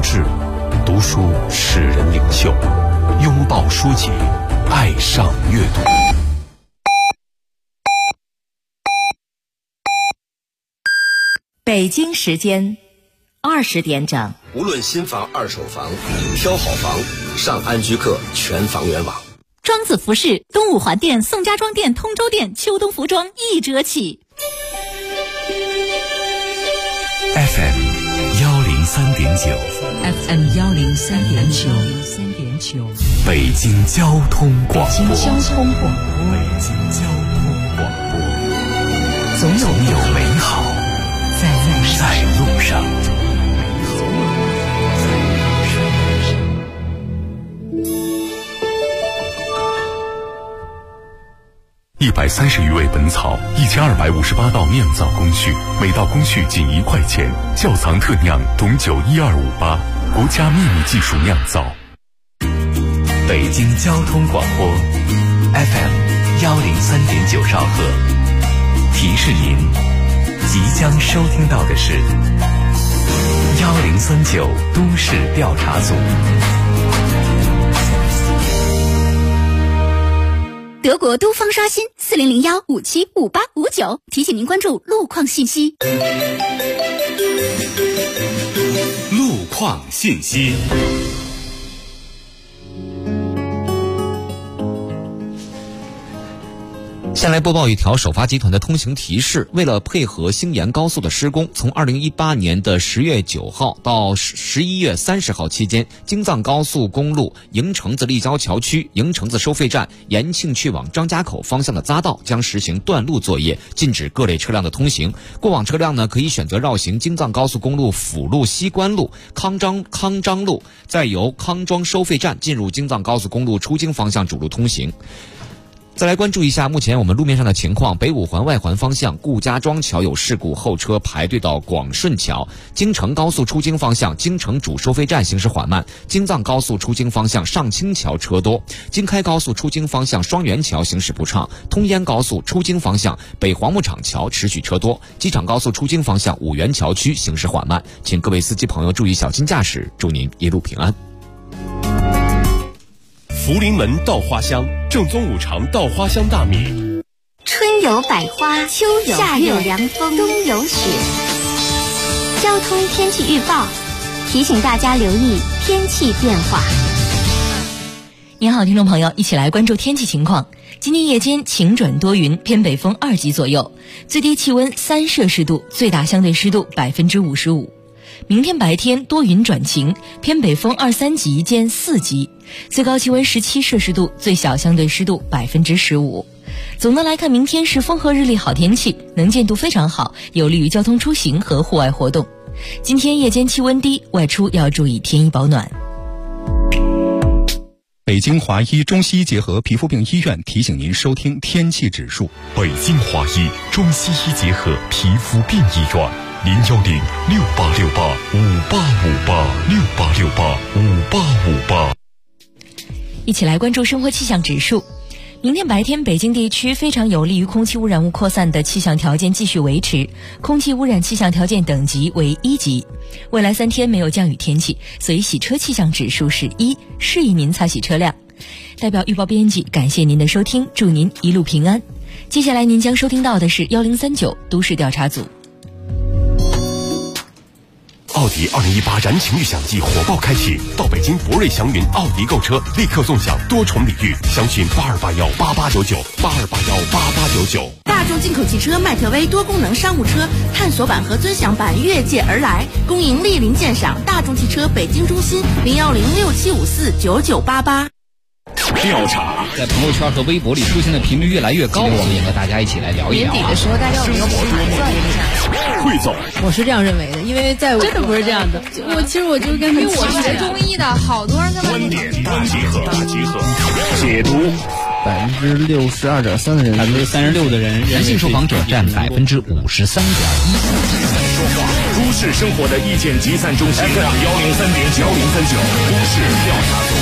志，读书使人领袖，拥抱书籍，爱上阅读。 北京时间20点整。 无论新房二手房，挑好房上安居客全房源网。 庄子服饰东五环店、宋家庄店、通州店秋冬服装1折起。 FM 103.9 FM 103.9 北京交通广播。 北京交通广播，总有美好在路上。 130余味本草，1258道酿造工序，每道工序仅1块钱。窖藏特酿董酒12588，国家秘密技术酿造。 北京交通广播 FM 103.9兆赫，提示您即将收听到的是1039都市调查组。 德国都方刷新4001575859，提醒您关注路况信息。 路况信息。 先来播报一条首发集团的通行提示。为了配合兴延高速的施工，从2018年的10月9号到11月30号期间，京藏高速公路营城子立交桥区营城子收费站延庆去往张家口方向的匝道将实行断路作业，禁止各类车辆的通行。过往车辆呢可以选择绕行京藏高速公路辅路西关路、康张路，再由康庄收费站进入京藏高速公路出京方向主路通行。再来关注一下目前我们路面上的情况。北五环外环方向顾家庄桥有事故，后车排队到广顺桥。京承高速出京方向京承主收费站行驶缓慢。京藏高速出京方向上清桥车多。京开高速出京方向双元桥行驶不畅。通燕高速出京方向北黄木厂桥持续车多。机场高速出京方向五原桥区行驶缓慢，请各位司机朋友注意小心驾驶，祝您一路平安。 福临门稻花香，正宗五常稻花香大米。 春有百花，秋有夏有凉风，冬有雪。交通天气预报提醒大家留意天气变化。 您好，听众朋友，一起来关注天气情况。今天夜间晴转多云，偏北风2级左右，最低气温3摄氏度，最大相对湿度55%。明天白天多云转晴，偏北风2、3级见4级，最高气温17摄氏度，最小相对湿度15%。总的来看，明天是风和日丽好天气，能见度非常好，有利于交通出行和户外活动。今天夜间气温低，外出要注意添衣保暖。 北京华医中西医结合皮肤病医院提醒您收听天气指数。 北京华医中西医结合皮肤病医院，0106868585858，686858。 一起来关注生活气象指数。明天白天，北京地区非常有利于空气污染物扩散的气象条件继续维持，空气污染气象条件等级为1级。未来3天没有降雨天气，所以洗车气象指数是1，适宜您擦洗车辆。代表预报编辑感谢您的收听，祝您一路平安。接下来您将收听到的是1039都市调查组。 奥迪2018燃情预享季火爆开启，到北京博瑞祥云奥迪购车，立刻纵享多重礼遇，详询82818899，82818899。 大众进口汽车迈特威多功能商务车探索版和尊享版越界而来，恭迎莅临鉴赏。大众汽车北京中心01067549988。 调查在朋友圈和微博里出现的频率越来越高，我们也和大家一起来聊一聊。 年底的时候，大家有没有盘算一下？ 汇总， 我是这样认为的，因为在真的不是这样的。其实我就跟因为我学中医的，好多人跟观点大集合，解读。 62.3%的人 ，36%的人， 男性受访者占53.1%。 都市生活的意见集散中心 FM 103.9，都市调查组。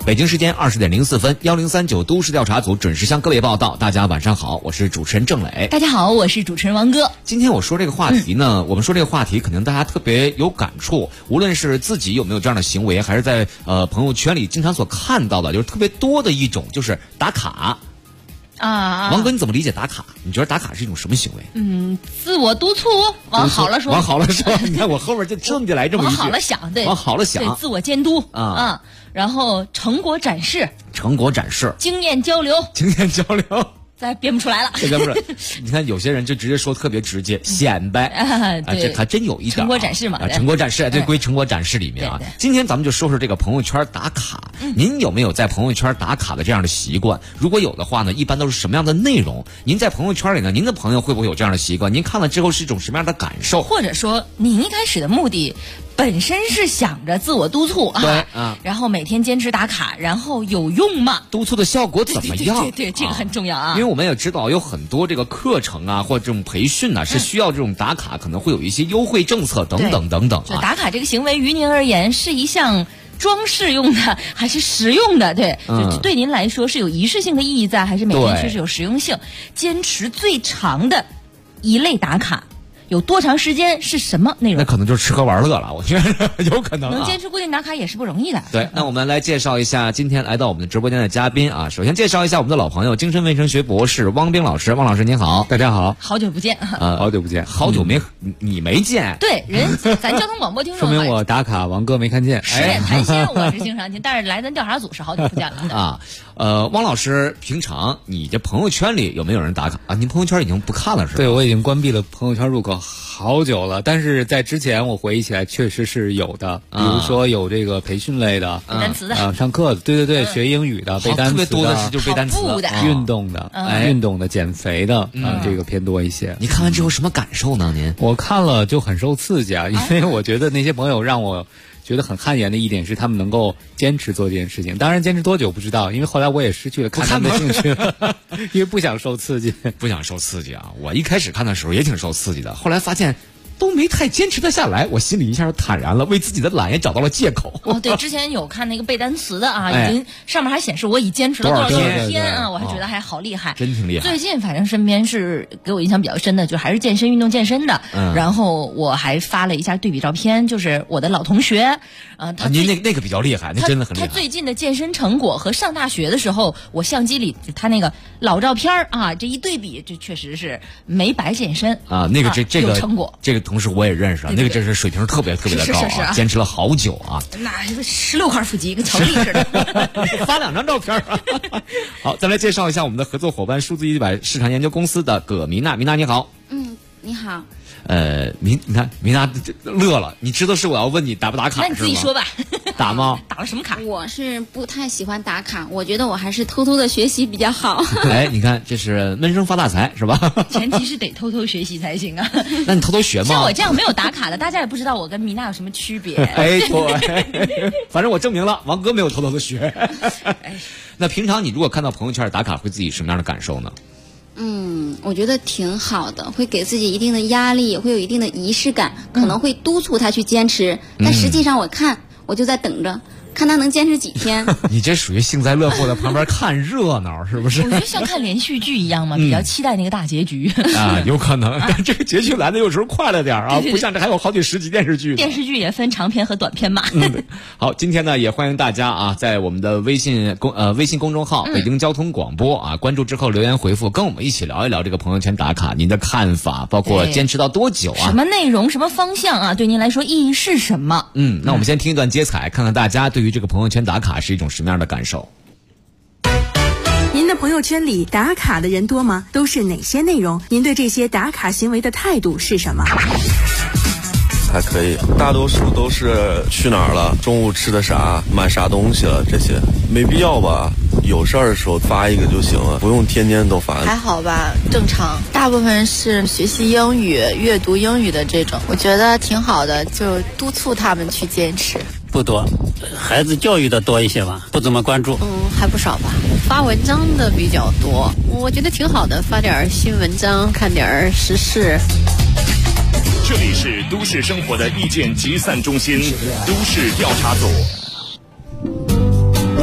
北京时间20点04分，1039都市调查组准时向各位报道。大家晚上好，我是主持人郑磊。 大家好，我是主持人王哥。 今天我说这个话题呢，我们说这个话题可能大家特别有感触，无论是自己有没有这样的行为，还是在朋友圈里经常所看到的，就是特别多的一种，就是打卡。王哥，你怎么理解打卡？你觉得打卡是一种什么行为？ 自我督促，往好了说。 往好了说，你看我后面就这么就来这么一句。 往好了想，对。 往好了想， 对，自我监督啊。然后成果展示。 成果展示。 经验交流。 经验交流。 再编不出来了， 这编不出来。你看有些人就直接说特别直接，显摆这还真有一点成果展示嘛， 成果展示这归成果展示里面啊。今天咱们就说说这个朋友圈打卡，您有没有在朋友圈打卡的这样的习惯？如果有的话呢，一般都是什么样的内容？您在朋友圈里呢，您的朋友会不会有这样的习惯？您看了之后是一种什么样的感受？ 或者说您一开始的目的本身是想着自我督促对然后每天坚持打卡，然后有用吗？ 督促的效果怎么样？ 对，这个很重要啊。 因为我们也知道有很多这个课程啊，或者这种培训啊，是需要这种打卡，可能会有一些优惠政策等等等等。 就打卡这个行为于您而言是一项装饰用的还是实用的？对，对您来说是有仪式性的意义在，还是每天确实有实用性？坚持最长的一类打卡有多长时间？是什么内容？ 那可能就是吃喝玩乐了，我觉得有可能能坚持固定打卡也是不容易的。 对，那我们来介绍一下今天来到我们的直播间的嘉宾啊。首先介绍一下我们的老朋友，精神卫生学博士汪冰老师。汪老师您好。 大家好。 好久不见。 好久不见。 好久你没见。 对，咱交通广播听众说明我打卡王哥没看见。 实验谈心我是经常见，但是来咱调查组是好久不见了汪老师，平常你这朋友圈里有没有人打卡啊？您朋友圈已经不看了是吧？ 对，我已经关闭了朋友圈入口好久了，但是在之前我回忆起来确实是有的，比如说有这个培训类的， 背单词的， 上课的，对，学英语的，背单词的， 特别多的是就是背单词的， 运动的，减肥的，这个偏多一些。 你看完之后什么感受呢？您？ 我看了就很受刺激啊，因为我觉得那些朋友让我觉得很汗颜的一点是他们能够坚持做这件事情，当然坚持多久不知道，因为后来我也失去了看他们的兴趣了，因为不想受刺激啊！我一开始看的时候也挺受刺激的，后来发现都没太坚持得下来，我心里一下就坦然了，为自己的懒也找到了借口。 对，之前有看那个背单词的已经上面还显示我已坚持了多少天啊，我还觉得还好厉害， 真挺厉害。 最近反正身边是给我印象比较深的，就还是运动健身的。然后我还发了一下对比照片，就是我的老同学， 您那个比较厉害，那真的很厉害。 他最近的健身成果和上大学的时候，我相机里他那个老照片这一对比，这确实是没白健身那个这个有成果。 这个同事我也认识那个真是水平特别特别的高坚持了好久啊。 那16块腹肌跟乔丽似的， 发2张照片。好，再来介绍一下我们的合作伙伴数字100市场研究公司的葛米娜。米娜你好。 你好。 你看米娜乐了，你知道是我要问你打不打卡？ 那你自己说吧。 打吗？ 打了什么卡？ 我是不太喜欢打卡，我觉得我还是偷偷的学习比较好。 你看这是闷声发大财是吧？ 前提是得偷偷学习才行啊。 那你偷偷学吗？ 像我这样没有打卡的，大家也不知道我跟米娜有什么区别。 对，反正我证明了王哥没有偷偷的学。那平常你如果看到朋友圈打卡，会自己什么样的感受呢？ 我觉得挺好的，会给自己一定的压力，也会有一定的仪式感，可能会督促他去坚持。但实际上我就在等着，看他能坚持几天。 你这属于幸灾乐祸的旁边看热闹，是不是？ 我觉得像看连续剧一样嘛，比较期待那个大结局。 有可能，但这个结局来的有时候快了点啊，不像这还有好几十集电视剧。 电视剧也分长篇和短篇嘛。 好，今天呢也欢迎大家在我们的微信公众号北京交通广播关注之后留言回复，跟我们一起聊一聊这个朋友圈打卡您的看法，包括坚持到多久什么内容什么方向对您来说意义是什么？ 那我们先听一段接彩，看看大家对于这个朋友圈打卡是一种什么样的感受。 您的朋友圈里打卡的人多吗？都是哪些内容？您对这些打卡行为的态度是什么？ 还可以，大多数都是去哪儿了，中午吃的啥，买啥东西了，这些没必要吧。有事儿的时候发一个就行了，不用天天都发。 还好吧，正常。大部分是学习英语、阅读英语的这种，我觉得挺好的，就督促他们去坚持。 不多，孩子教育的多一些吧，不怎么关注。 还不少吧。发文章的比较多，我觉得挺好的，发点新文章，看点时事。 这里是都市生活的意见集散中心，都市调查组。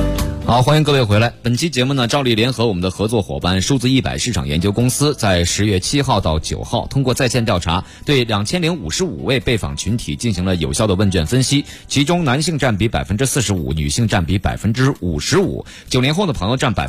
好，欢迎各位回来。本期节目呢，照例联合我们的合作伙伴数字100市场研究公司，在10月7号到9号，通过在线调查，对2055位被访群体进行了有效的问卷分析，其中男性占比45%，女性占比55%，90后的朋友占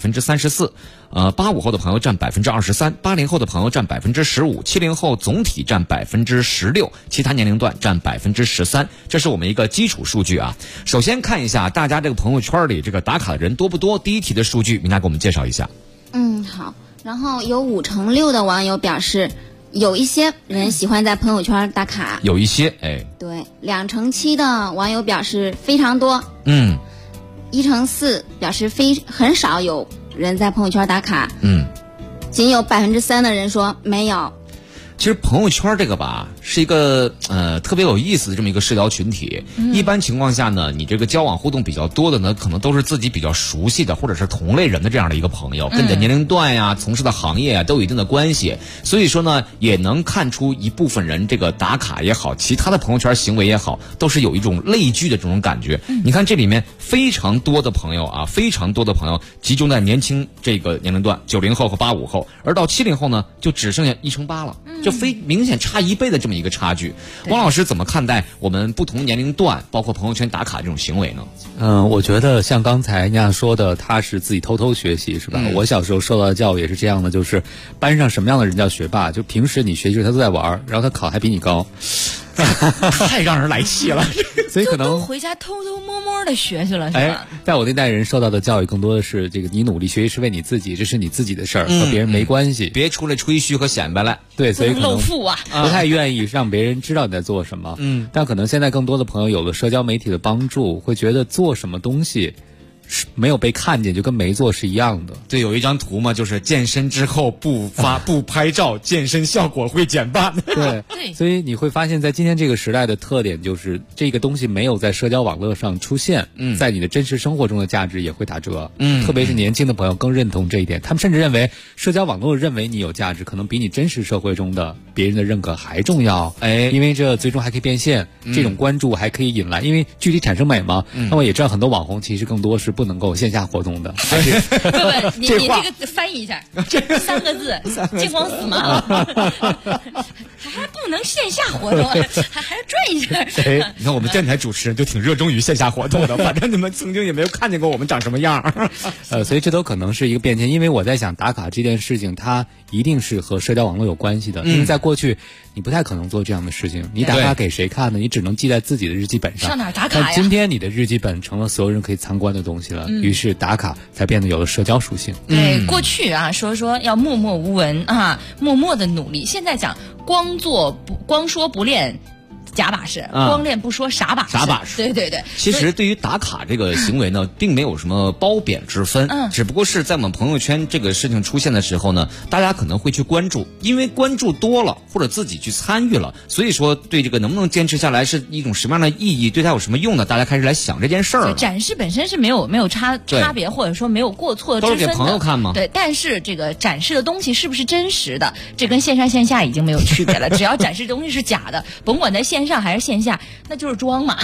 34%，85后的朋友占23%，80后的朋友占15%，70后总体占16%，其他年龄段占13%。这是我们一个基础数据啊。首先看一下大家这个朋友圈里这个打卡的人多不多？第一题的数据，明娜给我们介绍一下。 好。然后有5%的网友表示，有一些人喜欢在朋友圈打卡。 有一些， 对，2%的网友表示非常多。1%表示很少有人在朋友圈打卡。仅有3%的人说没有。 其实朋友圈这个吧，是一个特别有意思的这么一个社交群体。一般情况下呢，你这个交往互动比较多的呢，可能都是自己比较熟悉的，或者是同类人的这样的一个朋友，跟你的年龄段呀、从事的行业啊都有一定的关系。所以说呢，也能看出一部分人这个打卡也好，其他的朋友圈行为也好，都是有一种类聚的这种感觉。你看这里面非常多的朋友集中在年轻这个年龄段，90后和85后，而到70后呢，就只剩下1%了。就非明显差1倍的这么一个差距。王老师怎么看待我们不同年龄段包括朋友圈打卡这种行为呢？ 我觉得像刚才那样说的，他是自己偷偷学习是吧？我小时候受到的教育也是这样的，就是班上什么样的人叫学霸，就平时你学习他都在玩，然后他考还比你高。 太让人来气了。 所以可能都回家偷偷摸摸的学去了，是吧？ 在我那代人受到的教育更多的是这个，你努力学习是为你自己，这是你自己的事儿，和别人没关系， 别出来吹嘘和显摆来。 对，所以可能露富啊， 不太愿意让别人知道你在做什么。但可能现在更多的朋友有了社交媒体的帮助，会觉得做什么东西没有被看见就跟没做是一样的。 对，有一张图嘛，就是健身之后不拍照，健身效果会减半。 对，所以你会发现在今天这个时代的特点就是这个东西没有在社交网络上出现，在你的真实生活中的价值也会打折。特别是年轻的朋友更认同这一点，他们甚至认为社交网络认为你有价值，可能比你真实社会中的别人的认可还重要。因为这最终还可以变现，这种关注还可以引来，因为具体产生美嘛。那么也知道很多网红其实更多是不能够线下活动的。 不，你这个翻译一下，这3个字，见光死嘛，还不能线下活动，还是转一下。 你看我们电台主持人就挺热衷于线下活动的，反正你们曾经也没有看见过我们长什么样。 所以这都可能是一个变迁，因为我在想打卡这件事情，它一定是和社交网络有关系的，因为在过去你不太可能做这样的事情，你打卡给谁看呢？你只能记在自己的日记本上。 上哪打卡呀？ 但今天你的日记本成了所有人可以参观的东西了，于是打卡才变得有了社交属性。 对，过去啊说要默默无闻啊，默默的努力，现在讲光说不练假把式，光练不说傻把式。对对对。 其实对于打卡这个行为呢，并没有什么褒贬之分，只不过是在我们朋友圈这个事情出现的时候呢，大家可能会去关注，因为关注多了或者自己去参与了，所以说对这个能不能坚持下来是一种什么样的意义，对它有什么用呢？大家开始来想这件事儿了。 展示本身是没有差别，或者说没有过错之分的， 都是给朋友看嘛。 对，但是这个展示的东西是不是真实的，这跟线上线下已经没有区别了。只要展示的东西是假的，甭管在线上还是线下，那就是装嘛。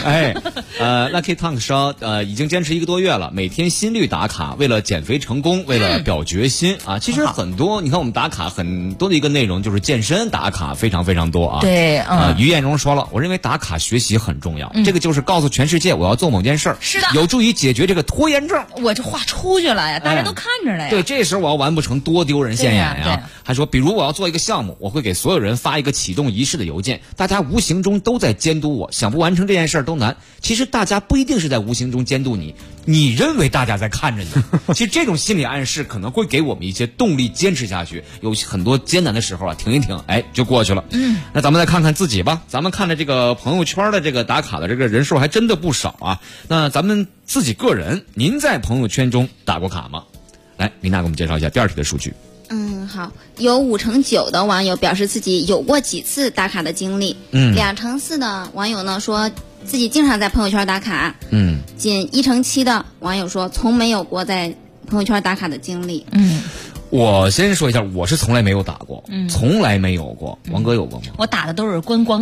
Lucky Tank 说，已经坚持1个多月了，每天心率打卡，为了减肥成功，为了表决心啊。其实很多，你看我们打卡很多的一个内容就是健身打卡，非常非常多啊。 对， 于艳荣说了，我认为打卡学习很重要，这个就是告诉全世界我要做某件事儿， 是的， 有助于解决这个拖延症。 我这话出去了呀，大家都看着了呀。 对，这时候我要完不成，多丢人现眼呀。还说，比如我要做一个项目，我会给所有人发一个启动仪式的邮件，大家无形中都在监督我，想不完成这件事儿都难。其实大家不一定是在无形中监督你，你认为大家在看着你。其实这种心理暗示可能会给我们一些动力坚持下去，有很多艰难的时候啊，停一停，就过去了。那咱们再看看自己吧，咱们看着这个朋友圈的这个打卡的这个人数还真的不少啊。那咱们自己个人，您在朋友圈中打过卡吗？来，琳娜给我们介绍一下第2题的数据。 好，有5%9的网友表示自己有过几次打卡的经历。2%4的网友呢说自己经常在朋友圈打卡。仅1%7的网友说从没有过在朋友圈打卡的经历。 我先说一下，我是从来没有打过，从来没有过。王哥有过吗？ 我打的都是观光卡，第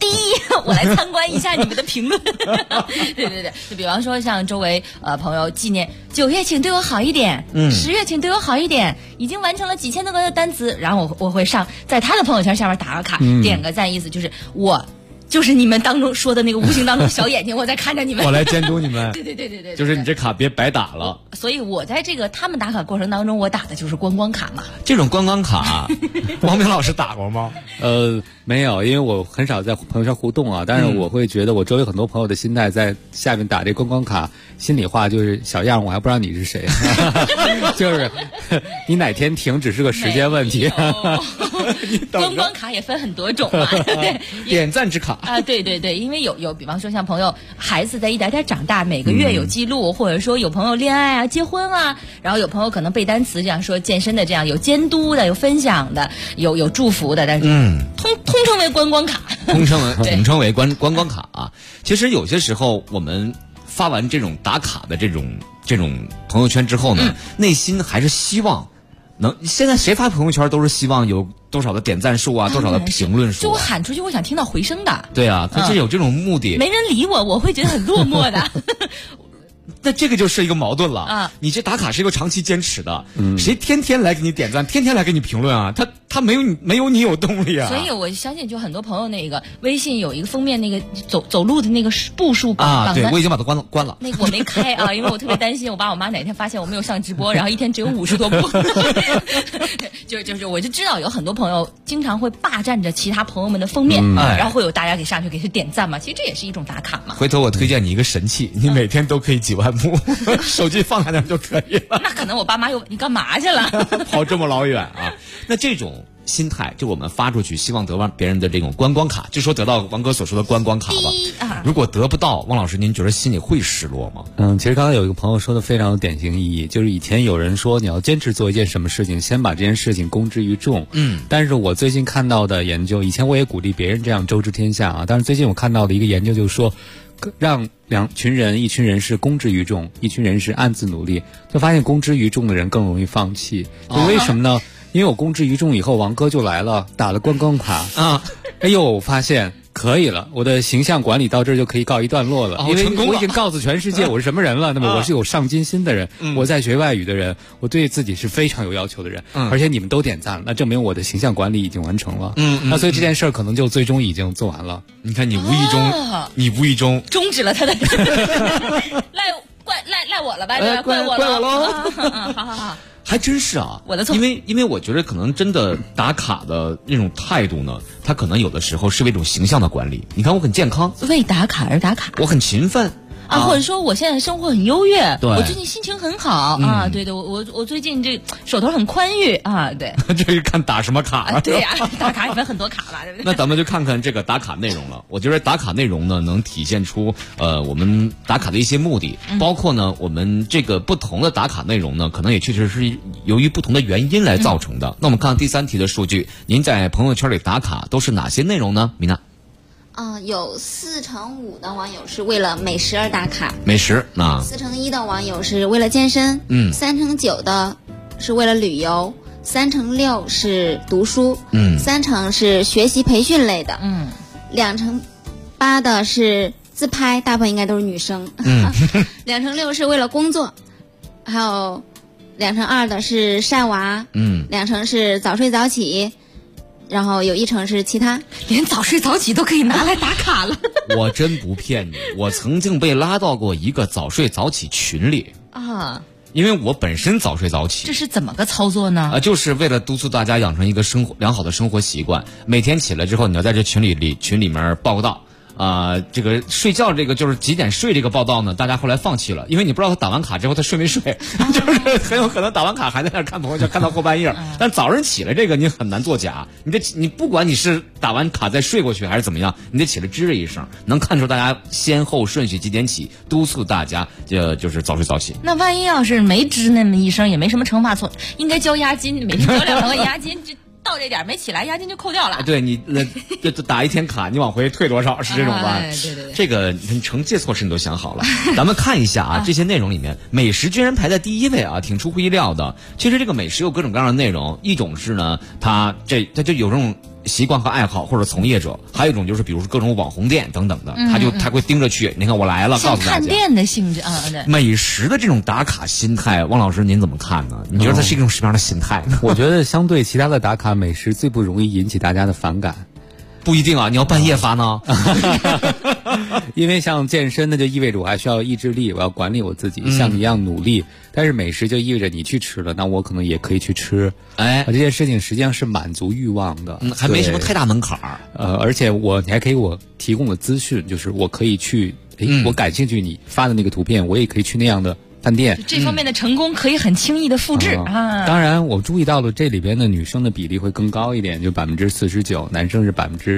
第一，我来参观一下你们的评论。对，就比方说像周围朋友纪念9月请对我好一点，10月请对我好一点，已经完成了几千多个单词，然后我会在他的朋友圈下面打个卡，点个赞，意思就是我就是你们当中说的那个无形当中小眼睛，我在看着你们， 我来监督你们。 对， 就是你这卡别白打了。 所以我在这个他们打卡过程当中，我打的就是观光卡嘛。 这种观光卡，王明老师打过吗？ 没有，因为我很少在朋友圈互动啊。但是我会觉得我周围很多朋友的心态在下面打这观光卡，心里话就是小样，我还不知道你是谁，就是你哪天停只是个时间问题。 观光卡也分很多种嘛，对， 点赞之卡啊，对，因为有，比方说像朋友孩子在一点点长大，每个月有记录，或者说有朋友恋爱啊、结婚啊，然后有朋友可能背单词，这样说健身的，这样有监督的、有分享的、有祝福的，但是通称为观光卡， 统称为观光卡啊。其实有些时候我们发完这种打卡的这种朋友圈之后呢，内心还是希望。现在谁发朋友圈都是希望有多少的点赞数啊，多少的评论数、啊。 就我喊出去，我想听到回声的。 对啊，他是有这种目的。 没人理我，我会觉得很落寞的。 那这个就是一个矛盾了啊！你这打卡是一个长期坚持的，谁天天来给你点赞，天天来给你评论啊？他没有你有动力啊！ 所以我相信，就很多朋友那个微信有一个封面那个走路的那个步数啊，对，我已经把它关了。 那个我没开啊，因为我特别担心我爸我妈哪天发现我没有上直播，然后一天只有50多步。就是我就知道有很多朋友经常会霸占着其他朋友们的封面，然后会有大家给上去给他点赞嘛。其实这也是一种打卡嘛。 回头我推荐你一个神器，你每天都可以几万步，手机放在那就可以了。 那可能我爸妈你干嘛去了？ 跑这么老远啊？那这种心态，就我们发出去希望得到别人的这种观光卡，就说得到王哥所说的观光卡吧。如果得不到，汪老师您觉得心里会失落吗？ 其实刚才有一个朋友说的非常有典型意义，就是以前有人说你要坚持做一件什么事情，先把这件事情公之于众。但是我最近看到的研究，以前我也鼓励别人这样周知天下啊，但是最近我看到的一个研究就是说，让一群人是公之于众，一群人是暗自努力，就发现公之于众的人更容易放弃。就为什么呢？因为我公之于众以后，王哥就来了，打了观光卡啊，哎呦，我发现可以了，我的形象管理到这儿就可以告一段落了，因为我已经告诉全世界我是什么人了。那么我是有上进心的人，我在学外语的人，我对自己是非常有要求的人，而且你们都点赞了，那证明我的形象管理已经完成了。那所以这件事儿可能就最终已经做完了。 你看，你无意中终止了他的赖我了吧？对吧？怪我喽。好。还真是啊， 我的错。 因为我觉得可能真的打卡的那种态度呢，它可能有的时候是为一种形象的管理。你看我很健康， 为打卡而打卡， 我很勤奋啊，或者说我现在生活很优越， 对， 我最近心情很好啊，对，我最近这手头很宽裕啊，对。 这是看打什么卡啊？对呀，打卡也分很多卡吧，对不对？ 那咱们就看看这个打卡内容了。我觉得打卡内容呢，能体现出我们打卡的一些目的，包括呢我们这个不同的打卡内容呢，可能也确实是由于不同的原因来造成的。那我们看看第3题的数据，您在朋友圈里打卡都是哪些内容呢？米娜？ 有4%-5%的网友是为了美食而打卡， 美食啊 ；4%-1%的网友是为了健身；3%-9%的是为了旅游；3%-6%是读书；3%是学习培训类的；2%-8%的是自拍，大部分应该都是女生；2%6%是为了工作，还有2%-2%的是晒娃；2%是早睡早起。然后有1%是其他， 连早睡早起都可以拿来打卡了。 我真不骗你，我曾经被拉到过一个早睡早起群里啊，因为我本身早睡早起。 这是怎么个操作呢？ 就是为了督促大家养成一个良好的生活习惯，每天起来之后你要在这群里面报道。这个睡觉这个就是几点睡这个报道呢，大家后来放弃了，因为你不知道他打完卡之后他睡没睡，就是很有可能打完卡还在那看朋友圈看到后半夜。但早上起来这个你很难作假，你不管你是打完卡再睡过去还是怎么样，你得起来吱了一声，能看出大家先后顺序几点起，督促大家就是早睡早起。 那万一要是没吱那么一声，也没什么惩罚错，应该交押金，每天交200块押金。到这点没起来，押金就扣掉了。 对，你就打一天卡，你往回退多少是这种吧？ 对， 这个你惩戒措施你都想好了。咱们看一下啊，这些内容里面，美食居然排在第1位啊，挺出乎意料的。其实这个美食有各种各样的内容，一种是呢，它就有这种习惯和爱好或者从业者，还有一种就是比如说各种网红店等等的，他会盯着去，你看我来了，告诉大家。 看店的性质啊，对。 美食的这种打卡心态，汪老师您怎么看呢？你觉得它是一种什么样的心态呢？ 我觉得相对其他的打卡，美食最不容易引起大家的反感。 不一定啊，你要半夜发呢。 因为像健身，那就意味着我还需要意志力，我要管理我自己，像你一样努力。但是美食就意味着你去吃了，那我可能也可以去吃。这件事情实际上是满足欲望的， 还没什么太大门槛而且你还可以我提供的资讯，就是我可以去，我感兴趣你发的那个图片，我也可以去那样的饭店。 这方面的成功可以很轻易的复制啊。 当然，我注意到了这里边的女生的比例会更高一点，就49%，男生是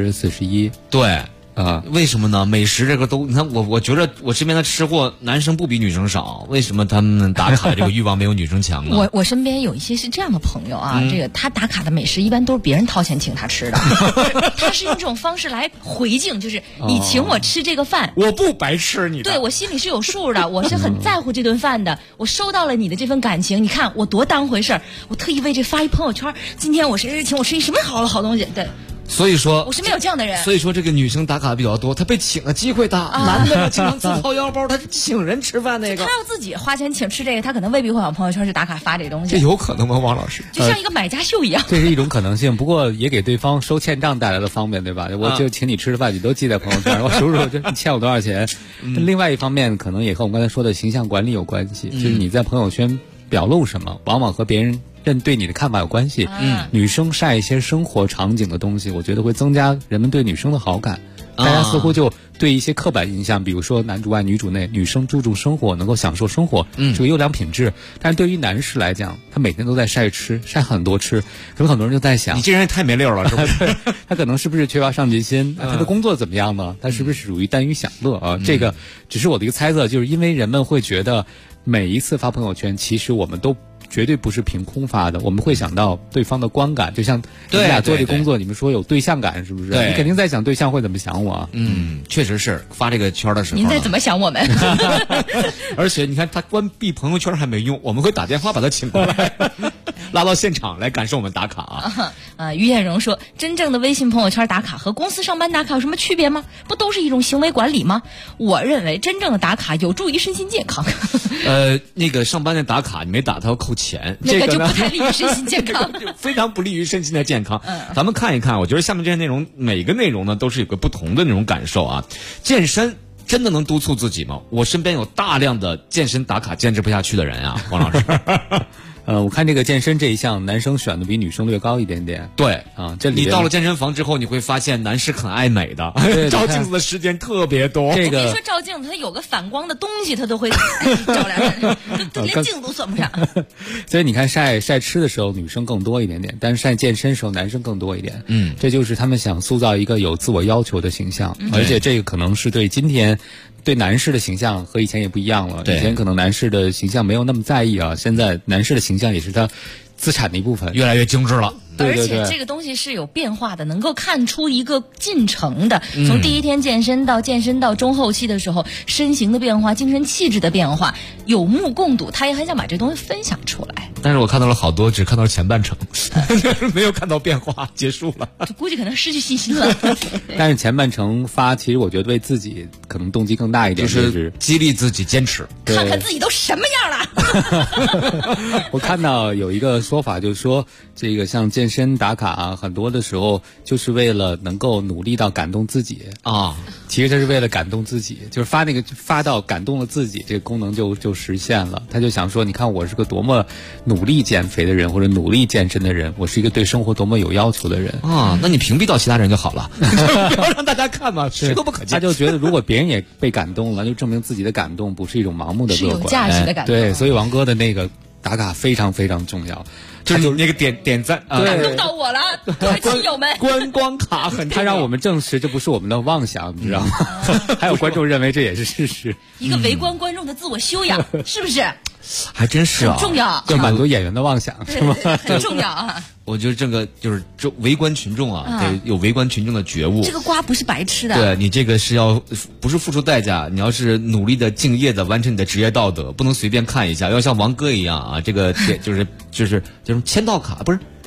41%。 对。为什么呢？美食这个都，你看我觉得我身边的吃货男生不比女生少，为什么他们打卡这个欲望没有女生强呢？ 我身边有一些是这样的朋友啊，这个他打卡的美食一般都是别人掏钱请他吃的，他是用这种方式来回敬，就是你请我吃这个饭， 我不白吃你的， 对我心里是有数的，我是很在乎这顿饭的，我收到了你的这份感情，你看我多当回事儿，我特意为这发一朋友圈，今天我谁谁请我吃一什么好东西，对。 所以说， 我身边有这样的人。 所以说，这个女生打卡比较多，她被请的机会大。男的经常自掏腰包，他是请人吃饭那个。 他要自己花钱请吃这个，他可能未必会往朋友圈去打卡发这个东西。 这有可能吗，王老师？ 就像一个买家秀一样。 这是一种可能性，不过也给对方收欠账带来了方便，对吧？我就请你吃的饭，你都记在朋友圈，我数数这你欠我多少钱。另外一方面，可能也和我们刚才说的形象管理有关系，就是你在朋友圈表露什么，往往和别人对你的看法有关系。女生晒一些生活场景的东西，我觉得会增加人们对女生的好感。大家似乎就对一些刻板印象，比如说男主外女主内，女生注重生活，能够享受生活，是个优良品质。但是对于男士来讲，他每天都在晒吃，晒很多吃，可能很多人就在想， 你这人也太没溜了，是不是？ 他可能是不是缺乏上进心？他的工作怎么样呢？他是不是属于耽于享乐啊？这个只是我的一个猜测，就是因为人们会觉得每一次发朋友圈，其实我们都绝对不是凭空发的，我们会想到对方的观感，就像你们俩做这工作，你们说有对象感，是不是？你肯定在想对象会怎么想我。 确实是发这个圈的时候， 您在怎么想我们？ 而且你看，他关闭朋友圈还没用，我们会打电话把他请过来，拉到现场来感受我们打卡啊。 于艳荣说，真正的微信朋友圈打卡和公司上班打卡有什么区别吗？不都是一种行为管理吗？我认为真正的打卡有助于身心健康。 那个上班的打卡，你没打他要扣钱， 那个就不太利于身心健康， 非常不利于身心的健康。咱们看一看，我觉得下面这些内容，每个内容呢都是有个不同的那种感受啊。健身真的能督促自己吗？我身边有大量的健身打卡坚持不下去的人啊，王老师。 我看这个健身这一项，男生选的比女生略高一点点。 对啊，你到了健身房之后，你会发现男士很爱美的，照镜子的时间特别多。 这个别说照镜子，他有个反光的东西，他都会照两眼，连镜子都算不上。 所以你看晒吃的时候，女生更多一点点，但是晒健身的时候，男生更多一点。这就是他们想塑造一个有自我要求的形象，而且这个可能是对今天。对男士的形象和以前也不一样了，以前可能男士的形象没有那么在意啊，现在男士的形象也是他资产的一部分， 越来越精致了。 而且这个东西是有变化的，能够看出一个进程的。从第一天健身到中后期的时候，身形的变化、精神气质的变化，有目共睹。他也很想把这东西分享出来。 但是我看到了好多，只看到了前半程，没有看到变化，结束了。 就估计可能失去信心了。 但是前半程发，其实我觉得为自己可能动机更大一点， 就是激励自己坚持， 看看自己都什么样了。 我看到有一个说法，就是说这个像健身打卡啊，很多的时候就是为了能够努力到感动自己啊。其实他是为了感动自己，就是发到感动了自己，这个功能就实现了。他就想说，你看我是个多么努力减肥的人，或者努力健身的人，我是一个对生活多么有要求的人啊。那你屏蔽到其他人就好了，不要让大家看嘛，谁都不可见。 他就觉得如果别人也被感动了，就证明自己的感动不是一种盲目的乐观， 是有价值的感动。 对，所以王哥的那个打卡非常非常重要。 就是那个点赞， 感动到我了，亲友们。 观光卡很重要， 他让我们证实这不是我们的妄想，你知道吗？还有观众认为这也是事实。 一个围观观众的自我修养，是不是？ 还真是啊， 很重要， 就满足演员的妄想，是吗？ 很重要啊。 我觉得这个就是围观群众啊，得有围观群众的觉悟。 这个瓜不是白吃的。 对，你这个是要不是付出代价，你要是努力的、敬业的完成你的职业道德，不能随便看一下，要像王哥一样啊，这个就是签到卡不是。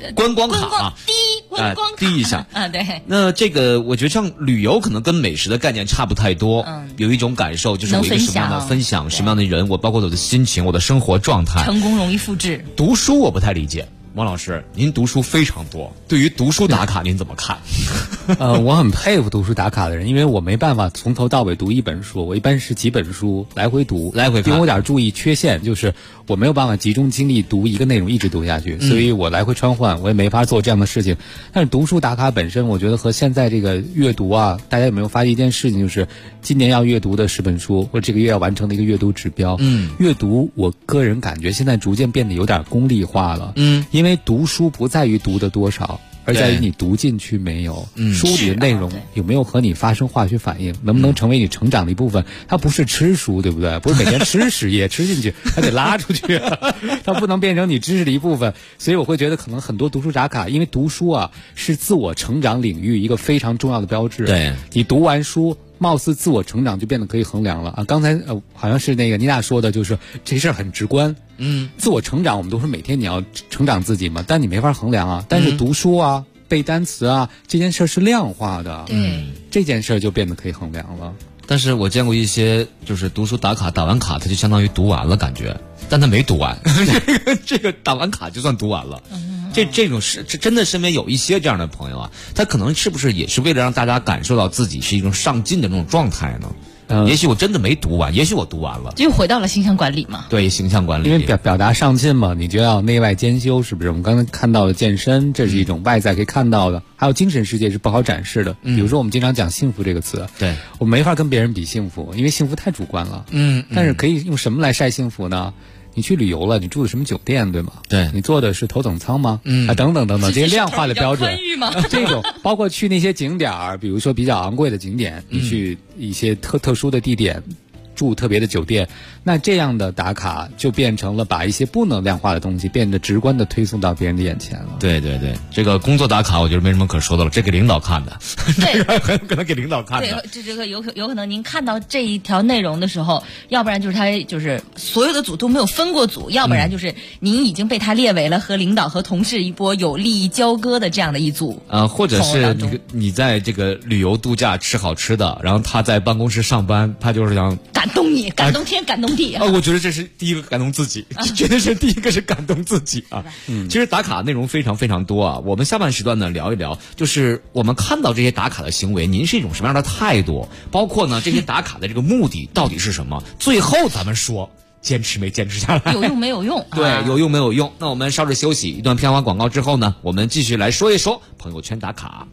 观光卡滴一下啊，对。 那这个我觉得像旅游可能跟美食的概念差不太多，有一种感受就是我一个什么样的分享，什么样的人，我包括我的心情，我的生活状态。 成功容易复制。 读书我不太理解。王老师，您读书非常多，对于读书打卡您怎么看？ 我很佩服读书打卡的人，因为我没办法从头到尾读一本书，我一般是几本书来回读， 来回看。 因为我有点注意缺陷，就是我没有办法集中精力读一个内容一直读下去，所以我来回穿换，我也没法做这样的事情。但是读书打卡本身，我觉得和现在这个阅读啊，大家有没有发现一件事情，就是今年要阅读的10本书，或者这个月要完成的一个阅读指标。阅读我个人感觉现在逐渐变得有点功利化了。因为读书不在于读的多少，而在于你读进去没有，书里的内容有没有和你发生化学反应，能不能成为你成长的一部分。它不是吃书，对不对？不是每天吃10页吃进去，它得拉出去，它不能变成你知识的一部分。所以我会觉得可能很多读书打卡，因为读书啊是自我成长领域一个非常重要的标志。 对， 你读完书貌似自我成长就变得可以衡量了啊！刚才好像是那个妮娜说的，就是这事儿很直观。自我成长我们都说每天你要成长自己嘛，但你没法衡量啊。但是读书啊、背单词啊，这件事儿是量化的，这件事儿就变得可以衡量了。 但是我见过一些就是读书打卡，打完卡他就相当于读完了感觉，但他没读完，这个打完卡就算读完了。这种是真的身边有一些这样的朋友啊，他可能是不是也是为了让大家感受到自己是一种上进的那种状态呢？也许我真的没读完，也许我读完了， 就回到了形象管理嘛。 对，形象管理， 因为表达上进嘛，你就要内外兼修，是不是？我们刚才看到的健身，这是一种外在可以看到的，还有精神世界是不好展示的。比如说我们经常讲幸福这个词， 对，我没法跟别人比幸福，因为幸福太主观了。但是可以用什么来晒幸福呢？你去旅游了，你住的什么酒店，对吗？ 对， 你坐的是头等舱吗？等等，这些量化的标准，这种包括去那些景点儿，比如说比较昂贵的景点，你去一些特殊的地点。住特别的酒店，那这样的打卡就变成了把一些不能量化的东西变得直观的推送到别人的眼前了。 对对对，这个工作打卡我觉得没什么可说的了，这给领导看的，这个很可能给领导看的。 对，这个有可能您看到这一条内容的时候，要不然就是他就是所有的组都没有分过组，要不然就是您已经被他列为了和领导和同事一波有利益交割的这样的一组。 或者是你在这个旅游度假吃好吃的，然后他在办公室上班，他就是想感动你，感动天，感动地。 我觉得这是第一个感动自己，绝对是第一个是感动自己啊。其实打卡内容非常非常多啊。我们下半时段呢聊一聊，就是我们看到这些打卡的行为，您是一种什么样的态度？包括呢这些打卡的这个目的到底是什么？最后咱们说坚持没坚持下来， 有用没有用？ 对，有用没有用？那我们稍事休息，一段片花广告之后呢，我们继续来说一说朋友圈打卡。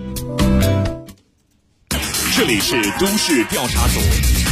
这里是都市调查组。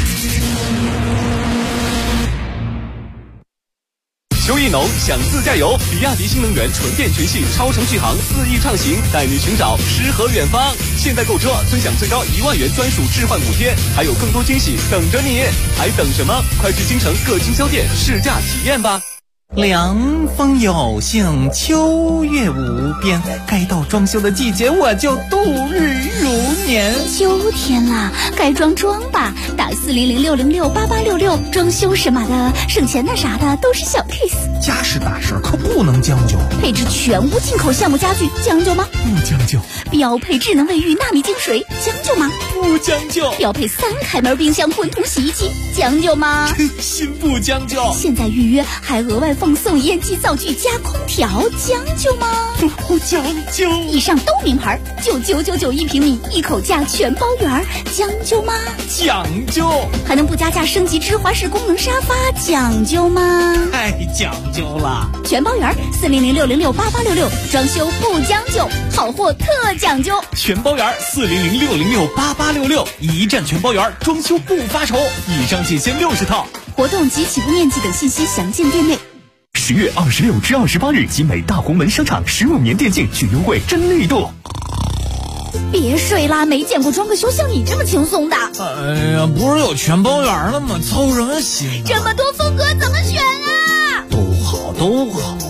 邱一农想自驾游，比亚迪新能源纯电全系超程续航4亿畅行，带你寻找诗和远方。现在购车尊享最高1万元专属置换补贴，还有更多惊喜等着你，还等什么？快去京城各经销店试驾体验吧。 凉风有幸，秋月无边，该到装修的季节，我就度日如年。 秋天啦，该装吧，打4006068866，装修什么的，省钱的啥的都是小 case。 家事大事可不能将就， 配置全屋进口橡木家具，将就吗？ 不将就。 标配智能卫浴纳米净水，将就吗？ 不将就。 标配3开门冰箱混同洗衣机，将就吗？ 心不将就。 现在预约还额外奉送烟机灶具加空调，将就吗？ 不将就。 以上都名牌，99991平米，1口价全包圆，将就吗？ 讲究。 还能不加价升级芝华士功能沙发，讲究吗？ 太讲究了。 全包圆，4006068866，装修不将就，好货特讲究。 全包圆，4006068866，一站全包圆，装修不发愁。以上仅限60套。 活动及起步面积等信息详见店内。 10月26至28日，集美大红门商场15年电竞巨优惠真力度。 别睡啦，没见过装个修像你这么轻松的。 哎呀，不是有全包圆了吗？操什么心？ 这么多风格怎么选啊？ 都好，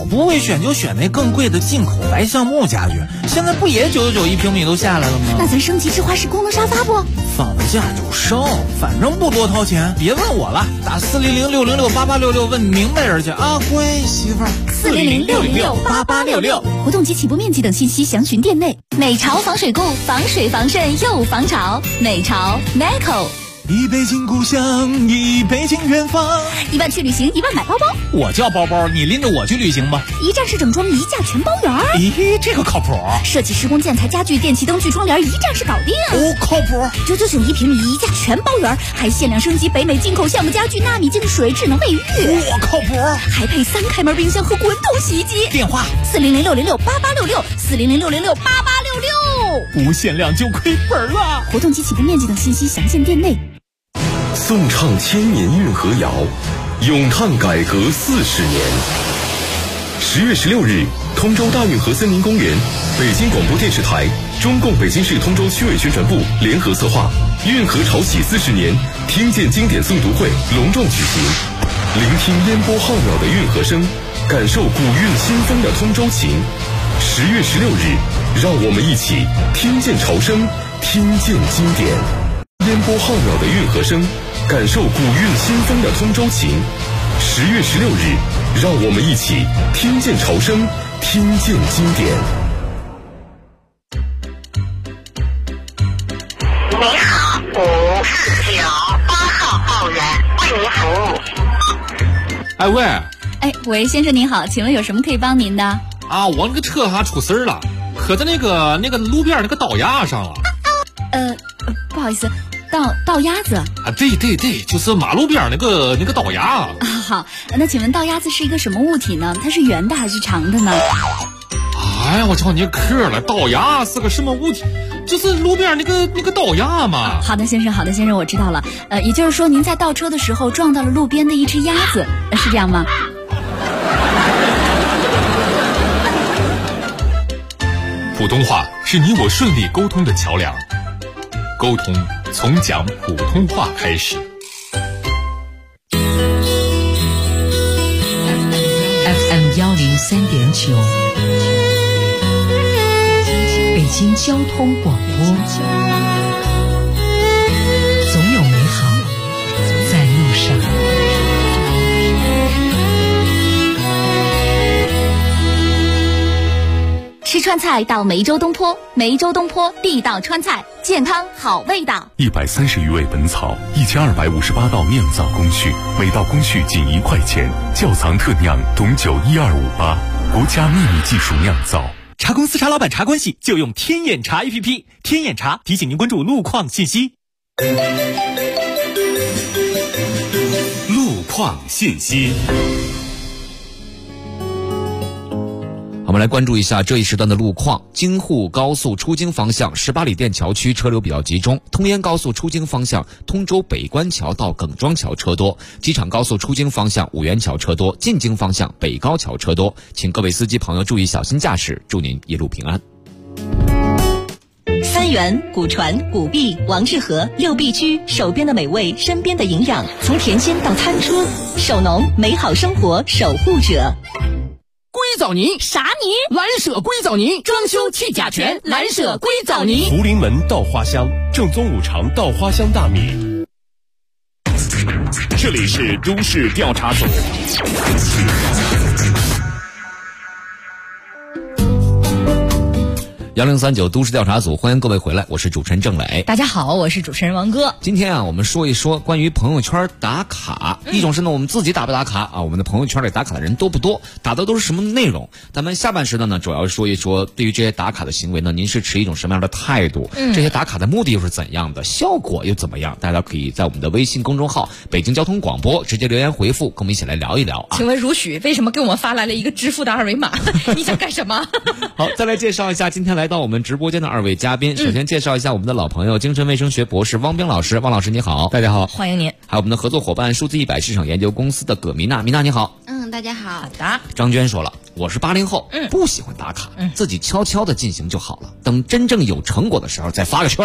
不会选就选那更贵的进口白橡木家具，现在不也999一平米都下来了吗？ 那咱升级智化式功能沙发不？ 放价就升，反正不多掏钱，别问我了，打400-606-8866问明白人去啊，乖媳妇儿。 400-606-8866，活动及起步面积等信息详询店内。 美潮防水固，防水防渗又防潮。美潮 Meco。 一杯敬故乡，一杯敬远方。 1万去旅行，1万买包包。 我叫包包，你拎着我去旅行吧。 一站式整装，一价全包圆。 咦，这个靠谱。 设计、施工、建材、家具、电器、灯具、窗帘，一站式搞定。 哦，靠谱。 999一平米，一价全包圆，还限量升级北美进口橡木家具、纳米净水、智能卫浴。 我靠谱。 还配3开门冰箱和滚筒洗衣机。 电话 400-606-8866，400-606-8866。 不限量就亏本了。 活动及起步面积等信息详见店内。 颂唱千年运河谣，咏叹改革40年。10月16日，通州大运河森林公园，北京广播电视台、中共北京市通州区委宣传部联合策划运河潮起40年听见经典诵读会隆重举行，聆听烟波浩渺的运河声，感受古韵新风的通州情。10月16日，让我们一起听见潮声，听见经典，烟波浩渺的运河声，感受古韵新风的通州情。10月16日，让我们一起听见潮声，听见经典。 你好，549，8号报员为您服务。 哎喂， 喂，先生您好，请问有什么可以帮您的？ 啊，我那个车还出事了，磕在那个路边那个道牙上了。 不好意思，道鸭子啊，对，就是马路边那个道牙啊。 好，那请问道鸭子是一个什么物体呢？它是圆的还是长的呢？ 哎呀，我瞧你磕了，道牙是个什么物体？就是路边那个道牙嘛。 好的，先生，我知道了。也就是说，您在倒车的时候撞到了路边的一只鸭子，是这样吗？ 普通话是你我顺利沟通的桥梁，沟通从讲普通话开始。 FM 103.9，北京交通广播，总有美好在路上。 吃川菜到梅州东坡，梅州东坡地道川菜，健康好味道。 130余味本草，1258道酿造工序，每道工序仅1块钱，窖藏特酿董酒12588，国家秘密技术酿造。 茶公司茶老板茶关系就用天眼茶 APP， 天眼茶提醒您关注路况信息。 路况信息。 我们来关注一下这一时段的路况。京沪高速出京方向18里店桥区车流比较集中，通燕高速出京方向通州北关桥到耿庄桥车多，机场高速出京方向五原桥车多，进京方向北高桥车多，请各位司机朋友注意小心驾驶，祝您一路平安。 三元、古传、古碧、王致和6必居，手边的美味，身边的营养，从甜鲜到餐桌，手农美好生活守护者。 硅藻泥啥泥？蓝舍硅藻泥，装修去甲醛，蓝舍硅藻泥。 福临门稻花香，正宗5常稻花香大米。这里是都市调查组。 1039都市调查组，欢迎各位回来，我是主持人郑磊。 大家好，我是主持人王哥。 今天啊，我们说一说关于朋友圈打卡。一种是呢，我们自己打不打卡啊？我们的朋友圈里打卡的人多不多？打的都是什么内容？咱们下半时段呢，主要说一说对于这些打卡的行为呢，您是持一种什么样的态度？这些打卡的目的又是怎样的？效果又怎么样？大家可以在我们的微信公众号北京交通广播直接留言回复，跟我们一起来聊一聊啊。 请问如许为什么给我们发来了一个支付的二维码？你想干什么？ 好，再来介绍一下今天来到我们直播间的2位嘉宾。首先介绍一下我们的老朋友，精神卫生学博士汪冰老师。汪老师你好。 大家好， 欢迎您。 还有我们的合作伙伴数字100市场研究公司的葛米娜，米娜你好。 大家好。 好的。 张娟说了，我是80后，不喜欢打卡，自己悄悄的进行就好了，等真正有成果的时候再发个圈，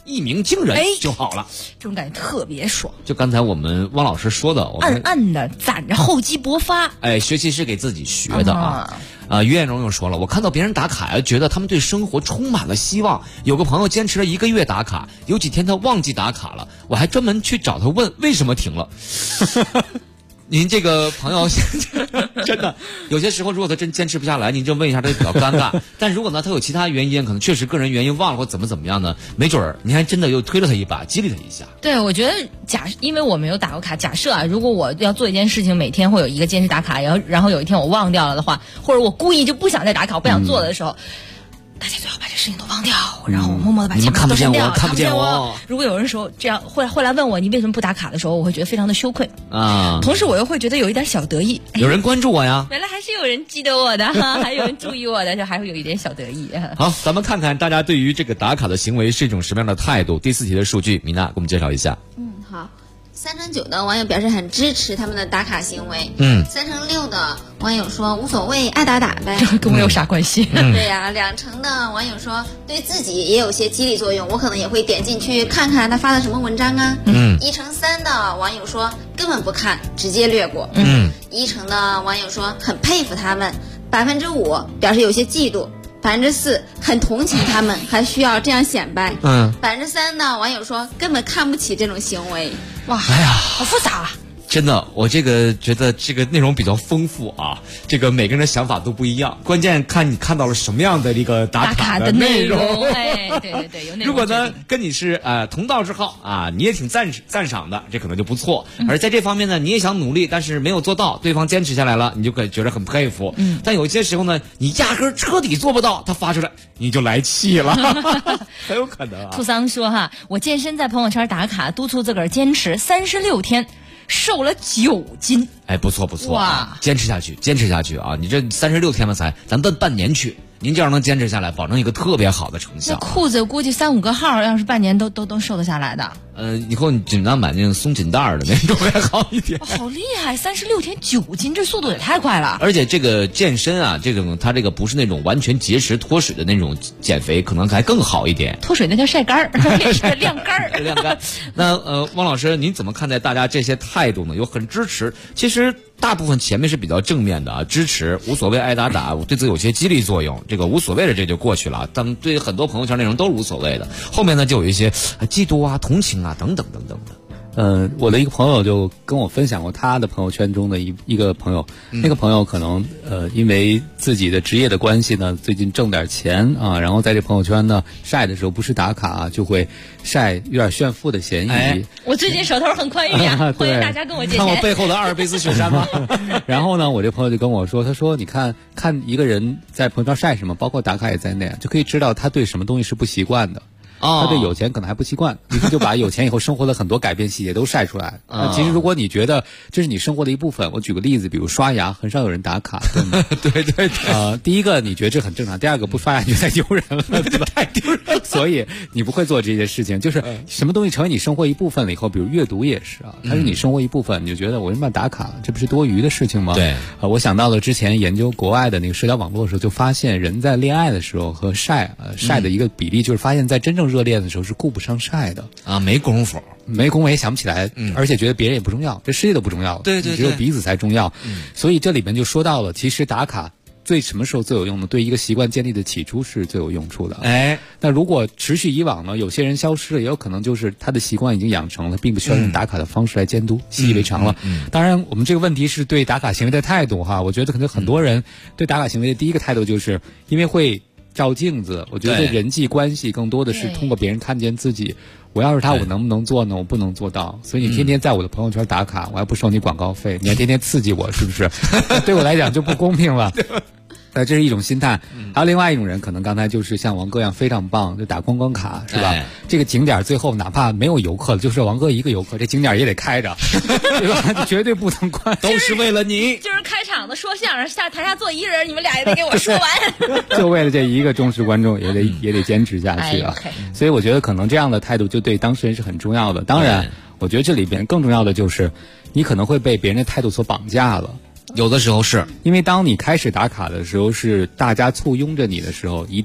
一鸣惊人就好了。 这种感觉特别爽。 就刚才我们汪老师说的，我们暗暗的攒着厚积薄发。 学习是给自己学的啊。于艳荣又说了，我看到别人打卡呀，觉得他们对生活充满了希望。有个朋友坚持了1个月打卡，有几天他忘记打卡了，我还专门去找他问为什么停了。您这个朋友真的有些时候，如果他真坚持不下来，您就问一下，他就比较尴尬。但如果呢，他有其他原因，可能确实个人原因忘了或怎么样呢，没准儿您还真的又推了他一把，激励他一下。 对，我觉得因为我没有打过卡，假设啊，如果我要做一件事情，每天会有一个坚持打卡，然后有一天我忘掉了的话，或者我故意就不想再打卡，我不想做的时候。大家最好把这事情都忘掉，然后我默默的把钱都删掉，看不见我。如果有人说这样会来问我你为什么不打卡的时候，我会觉得非常的羞愧啊。同时我又会觉得有一点小得意， 有人关注我呀， 原来还是有人记得我的，还有人注意我的，就还会有一点小得意。 好，咱们看看大家对于这个打卡的行为是一种什么样的态度。第4题的数据，米娜给我们介绍一下。 好。3成9的网友表示很支持他们的打卡行为。3成6的网友说无所谓，爱打呗。 这跟我有啥关系？ 对呀，2成的网友说对自己也有些激励作用，我可能也会点进去看看他发的什么文章啊。1成3的网友说根本不看，直接略过。1成的网友说很佩服他们，5%表示有些嫉妒。4%很同情他们，还需要这样显摆。3%的网友说根本看不起这种行为。 哇，好复杂啊！ 真的，我这个觉得这个内容比较丰富啊，这个每个人的想法都不一样，关键看你看到了什么样的一个打卡的内容。 对，有内容。 如果呢跟你是同道之好啊，你也挺赞赏的，这可能就不错。而在这方面呢，你也想努力，但是没有做到，对方坚持下来了，你就觉得很佩服。但有些时候呢，你压根彻底做不到，他发出来你就来气了，很有可能啊。 兔桑说我健身在朋友圈打卡，督促自个儿坚持36天。瘦了9斤， 不错哇！坚持下去啊！你这36天了咱奔半年去，您这样能坚持下来，保证一个特别好的成效。 那裤子估计3、5个号，要是半年都瘦得下来的。 以后你尽量买那种松紧带的，那种还好一点。 好厉害，36天9斤，这速度也太快了。 而且这个健身啊，它这个不是那种完全节食脱水的那种减肥，可能还更好一点。 脱水那叫晒干儿，是晾干儿。 晾干。那汪老师，您怎么看待大家这些态度呢？有很支持，其实大部分前面是比较正面的啊，支持无所谓，爱打，对自己有些激励作用。这个无所谓的这就过去了，但对很多朋友圈内容都是无所谓的。后面呢就有一些嫉妒啊、同情啊等等的。 我的一个朋友就跟我分享过他的朋友圈中的一个朋友，那个朋友可能因为自己的职业的关系呢，最近挣点钱啊，然后在这朋友圈呢晒的时候不是打卡就会晒有点炫富的嫌疑。 我最近手头很宽裕呀，欢迎大家跟我借钱。 看我背后的阿尔卑斯雪山吗？ 然后呢，我这朋友就跟我说，他说你看一个人在朋友圈晒什么，包括打卡也在内，就可以知道他对什么东西是不习惯的。他对有钱可能还不习惯，于是就把有钱以后生活的很多改变细节都晒出来。其实如果你觉得这是你生活的一部分，我举个例子，比如刷牙，很少有人打卡，对吗？ 对。 第一个你觉得这很正常，第二个不刷牙你就太丢人了，对吧？太丢人了。所以你不会做这些事情，就是什么东西成为你生活一部分了以后，比如阅读也是啊，它是你生活一部分，你就觉得我为什么要打卡？这不是多余的事情吗？ 对。 我想到了之前研究国外的那个社交网络的时候，就发现人在恋爱的时候和晒的一个比例，就是发现在真正热恋的时候是顾不上晒的啊，没功夫也想不起来，而且觉得别人也不重要，这世界都不重要， 对， 只有彼此才重要。所以这里面就说到了，其实打卡什么时候最有用呢？对一个习惯建立的起初是最有用处的。那如果持续以往呢？有些人消失了，也有可能就是他的习惯已经养成了，并不需要用打卡的方式来监督，习以为常了。当然，我们这个问题是对打卡行为的态度哈。我觉得可能很多人对打卡行为的第一个态度就是因为会照镜子，我觉得人际关系更多的是通过别人看见自己。我要是他，我能不能做呢？我不能做到。所以你天天在我的朋友圈打卡，我还不收你广告费，你还天天刺激我，是不是？对我来讲就不公平了。这是一种心态。还有另外一种人，可能刚才就是像王哥一样非常棒，就打观光卡，是吧？这个景点最后哪怕没有游客了，就是王哥一个游客，这景点也得开着，对吧？绝对不能关， 都是为了你。 就是开场的说相声，台下坐一人，你们俩也得给我说完。 就为了这一个忠实观众，也得坚持下去啊。所以我觉得可能这样的态度就对当事人是很重要的。当然，我觉得这里边更重要的就是你可能会被别人的态度所绑架了。 有的时候是因为当你开始打卡的时候，是大家簇拥着你的时候，一旦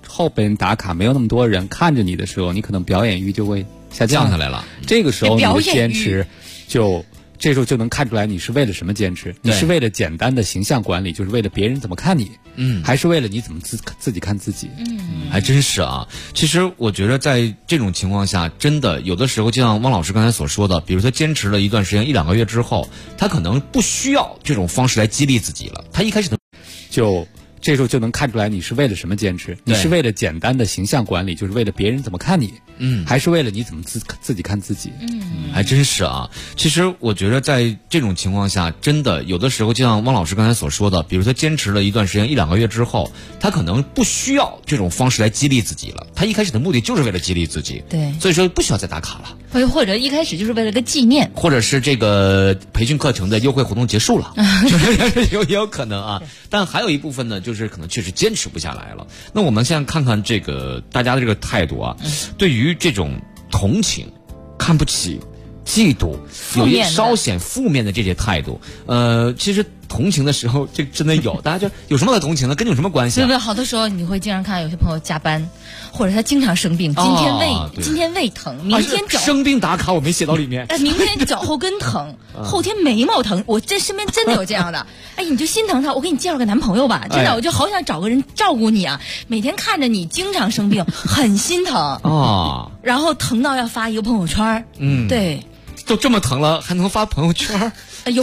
后边打卡没有那么多人看着你的时候，你可能表演欲就会下降来了。 这个时候你的坚持这时候就能看出来你是为了什么坚持。你是为了简单的形象管理，就是为了别人怎么看你，还是为了你怎么自己看自己？ 还真是啊。其实我觉得在这种情况下，真的有的时候就像汪老师刚才所说的，比如他坚持了一段时间1-2个月之后，他可能不需要这种方式来激励自己了。他一开始这时候就能看出来你是为了什么坚持。你是为了简单的形象管理，就是为了别人怎么看你，还是为了你怎么自己看自己？ 还真是啊。其实我觉得在这种情况下，真的有的时候就像汪老师刚才所说的，比如他坚持了一段时间1-2个月之后，他可能不需要这种方式来激励自己了。他一开始的目的就是为了激励自己， 对， 所以说不需要再打卡了。 或者一开始就是为了个纪念， 或者是这个培训课程的优惠活动结束了，也有可能啊。但还有一部分呢，就是可能确实坚持不下来了。那我们现在看看这个大家的这个态度啊，对于这种同情、看不起、嫉妒，有一稍显负面的这些态度，其实同情的时候，这真的有，大家就有什么可同情的，跟你有什么关系？ 对不对？好多时候你会经常看到有些朋友加班，或者他经常生病，今天胃疼，明天脚生病打卡我没写到里面， 明天脚后跟疼，后天眉毛疼，我这身边真的有这样的，哎，你就心疼他，我给你介绍个男朋友吧，真的，我就好想找个人照顾你啊，每天看着你经常生病，很心疼啊，然后疼到要发一个朋友圈，对。 都这么疼了，还能发朋友圈？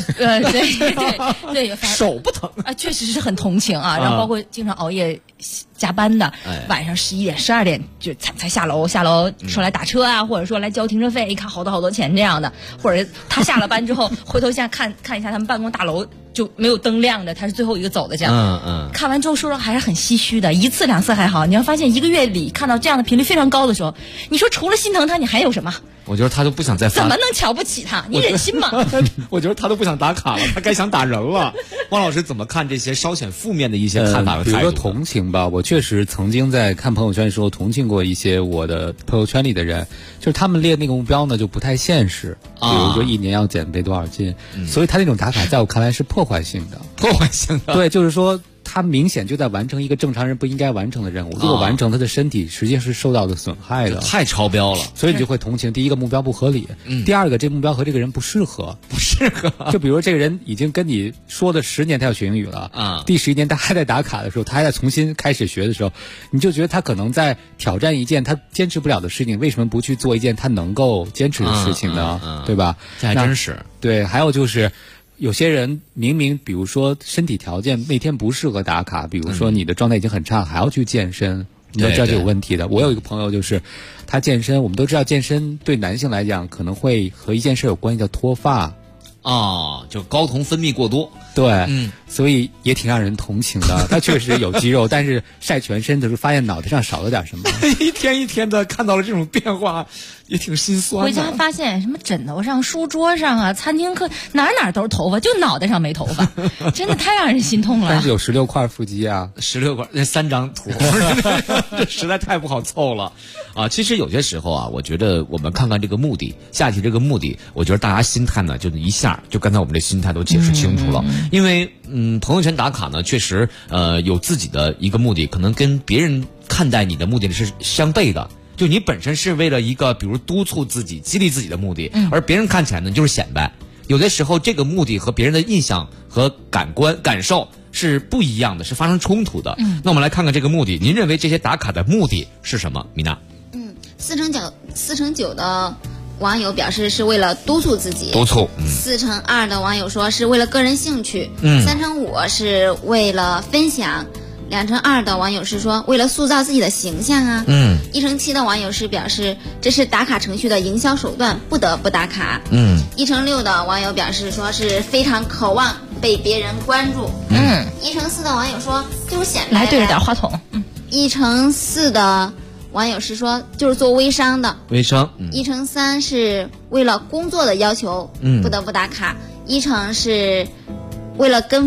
对， 手不疼啊，确实是很同情啊。然后包括经常熬夜加班的，晚上11点、12点就才下楼说来打车啊，或者说来交停车费，一看好多钱这样的，或者他下了班之后回头下看一下他们办公大楼就没有灯亮的，他是最后一个走的这样。看完之后说还是很唏嘘的，1次2次还好，你要发现1个月里看到这样的频率非常高的时候，你说除了心疼他，你还有什么？ 我觉得他都不想再发， 怎么能瞧不起他？你忍心吗？ 我觉得他都不想打卡了，他该想打人了。汪老师怎么看这些稍显负面的一些看法和态度？ 比如说同情吧，我确实曾经在看朋友圈的时候同情过一些我的朋友圈里的人，就是他们列那个目标呢就不太现实，比如说1年要减肥多少斤，所以他那种打卡在我看来是破坏性的。对，就是说他明显就在完成一个正常人不应该完成的任务，如果完成他的身体实际上是受到的损害的， 太超标了， 所以你就会同情。第一个目标不合理，第二个这目标和这个人不适合。就比如说这个人已经跟你说的10年他要学英语了，第11年他还在打卡的时候，他还在重新开始学的时候，你就觉得他可能在挑战一件他坚持不了的事情，为什么不去做一件他能够坚持的事情呢？对吧？ 这还真是。 对，还有就是有些人明明比如说身体条件那天不适合打卡，比如说你的状态已经很差，还要去健身，你都知道就有问题的。我有一个朋友就是他健身，我们都知道健身对男性来讲可能会和一件事有关系，叫脱发就睾酮分泌过多。 对，所以也挺让人同情的。他确实有肌肉，但是晒全身的时候发现脑袋上少了点什么。 一天一天的看到了这种变化，也挺心酸的。 回家发现什么枕头上、书桌上啊、餐厅课哪都是头发，就脑袋上没头发，真的太让人心痛了。 但是有16块腹肌啊 ，16块那3张图，这实在太不好凑了啊！其实有些时候啊，我觉得我们看看这个目的，下题这个目的，我觉得大家心态呢，就一下就刚才我们这心态都解释清楚了。因为朋友圈打卡呢，确实有自己的一个目的，可能跟别人看待你的目的是相悖的。就你本身是为了一个比如督促自己、激励自己的目的，而别人看起来呢就是显摆。有的时候这个目的和别人的印象和感受是不一样的，是发生冲突的。那我们来看看这个目的，您认为这些打卡的目的是什么？米娜 4成9的网友表示是为了督促自己，4成2的网友说是为了个人兴趣，3成5是为了分享，2成2的网友是说为了塑造自己的形象啊，1成7的网友是表示这是打卡程序的营销手段，不得不打卡，1成6的网友表示说是非常渴望被别人关注，1成4的网友说就是显摆， 来对着点话筒 ，1成4的网友是说就是做微商的，1成3是为了工作的要求不得不打卡，1成是为了跟风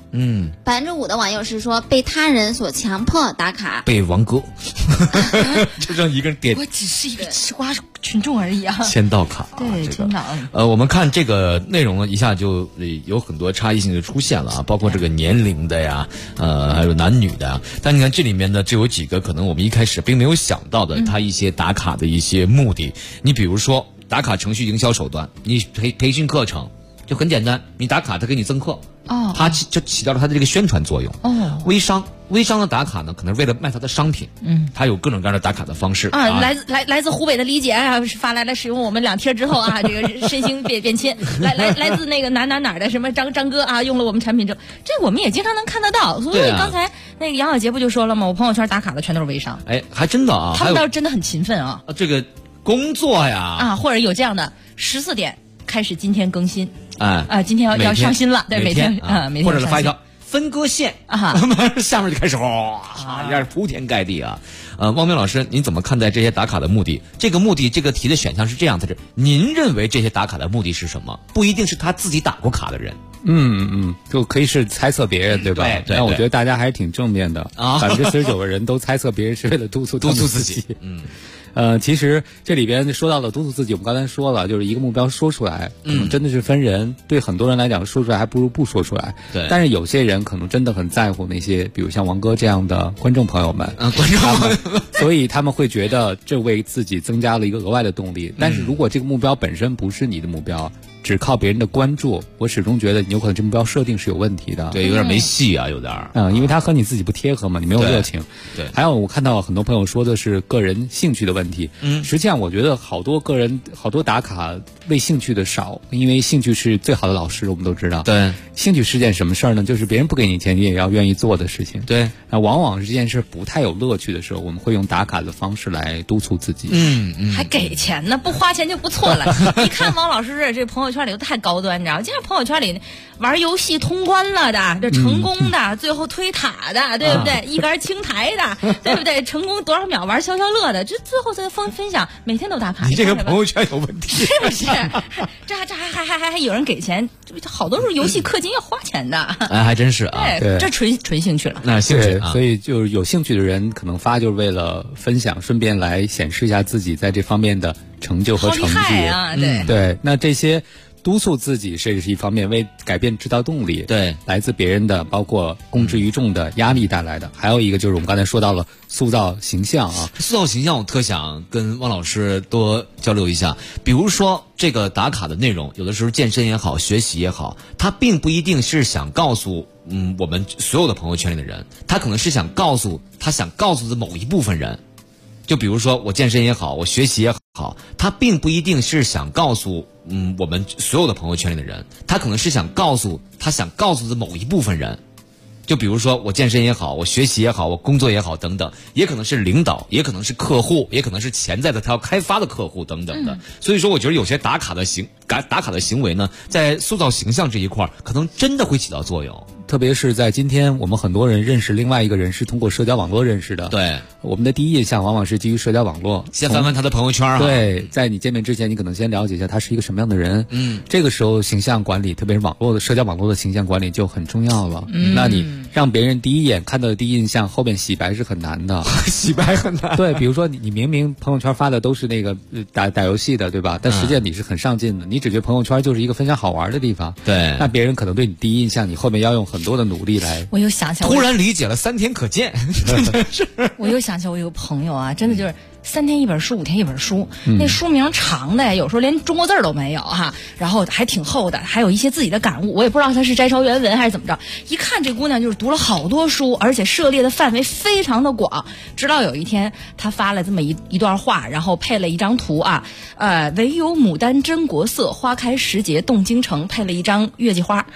5%的网友是说被他人所强迫打卡， 被王哥，就让一个人点。 我只是一个吃瓜群众而已啊。 签到卡， 对，签到。 我们看这个内容呢，一下就有很多差异性就出现了啊，包括这个年龄的呀，还有男女的呀。但你看这里面呢，就有几个可能我们一开始并没有想到的，它一些打卡的一些目的。你比如说打卡程序营销手段，你培训课程。就很简单，你打卡他给你增课，它就起到了它的这个宣传作用。微商的打卡呢，可能是为了卖它的商品，它有各种各样的打卡的方式。 来自湖北的李姐啊，发来使用我们2贴之后啊，这个身心变迁。来自那个哪的什么张哥啊，用了我们产品之后，这我们也经常能看得到。所以刚才那个杨小杰不就说了吗？我朋友圈打卡的全都是微商。 哎，还真的啊， 他们倒是真的很勤奋啊。 这个工作呀， 或者有这样的14点开始今天更新。今天要上新了，对，每天每天或者发一条分割线下面就开始一下铺天盖地啊。汪明老师，您怎么看待这些打卡的目的？这个题的选项是这样的：您认为这些打卡的目的是什么？不一定是他自己打过卡的人。 就可以是猜测别人，对吧？ 对。 但我觉得大家还是挺正面的，49%的人都猜测别人是为了督促自己。其实这里边说到了督促自己，我们刚才说了，就是一个目标说出来，可能真的是分人。对很多人来讲，说出来还不如不说出来。 对。 但是有些人可能真的很在乎那些，比如像王哥这样的观众朋友们，所以他们会觉得这为自己增加了一个额外的动力。但是如果这个目标本身不是你的目标，只靠别人的关注，我始终觉得你有可能这目标设定是有问题的。 对，有点没戏啊，有点。 因为它和你自己不贴合嘛，你没有热情。 对。 还有我看到很多朋友说的是个人兴趣的问题。实际上我觉得好多打卡为兴趣的少，因为兴趣是最好的老师，我们都知道。 对。 兴趣是件什么事儿呢？就是别人不给你钱，你也要愿意做的事情。 对。 往往是这件事不太有乐趣的时候，我们会用打卡的方式来督促自己。 还给钱呢，不花钱就不错了。一看王老师这朋友圈里都太高端，你知道吗？经常朋友圈里玩游戏通关了的，这成功的，最后推塔的，对不对？一杆清台的，对不对？成功多少秒玩消消乐的，这最后再分享，每天都打卡。 你这个朋友圈有问题， 是不是？这还有人给钱，好多时候游戏氪金要花钱的。 还真是啊。 对，这纯兴趣了。 那兴趣， 所以就是有兴趣的人可能发就是为了分享，顺便来显示一下自己在这方面的成就和成绩。 好厉害啊！ 对，那这些督促自己是一方面，为改变制造动力。 对， 来自别人的，包括公之于众的压力带来的。还有一个就是我们刚才说到了塑造形象啊， 塑造形象，我特想跟汪老师多交流一下。比如说这个打卡的内容，有的时候健身也好，学习也好，它并不一定是想告诉我们所有的朋友圈里的人，他可能是想告诉的某一部分人。就比如说我健身也好，我学习也好，他并不一定是想告诉我们所有的朋友圈里的人，他可能是想告诉的某一部分人。就比如说我健身也好，我学习也好，我工作也好等等，也可能是领导，也可能是客户，也可能是潜在的他要开发的客户等等的。所以说我觉得有些打卡的行为呢，在塑造形象这一块可能真的会起到作用。 特别是在今天，我们很多人认识另外一个人是通过社交网络认识的。 对， 我们的第一印象往往是基于社交网络。 先翻翻他的朋友圈对，在你见面之前，你可能先了解一下他是一个什么样的人。这个时候形象管理，特别是社交网络的形象管理就很重要了。那你让别人第一眼看到的第一印象，后面洗白是很难的。 洗白很难。 对，比如说你明明朋友圈发的都是那个打游戏的，对吧？但实际上你是很上进的，你只觉得朋友圈就是一个分享好玩的地方。 对， 那别人可能对你第一印象，你后面要用很多的努力来。 我又想起来， 突然理解了3天可见。 我又想起来，我有个朋友啊，真的就是3天一本书，5天一本书，那书名长的，有时候连中国字儿都没有哈，然后还挺厚的，还有一些自己的感悟，我也不知道他是摘抄原文还是怎么着。一看这姑娘就是读了好多书，而且涉猎的范围非常的广。直到有一天，她发了这么一段话，然后配了一张图啊，唯有牡丹真国色，花开时节动京城，配了一张月季花。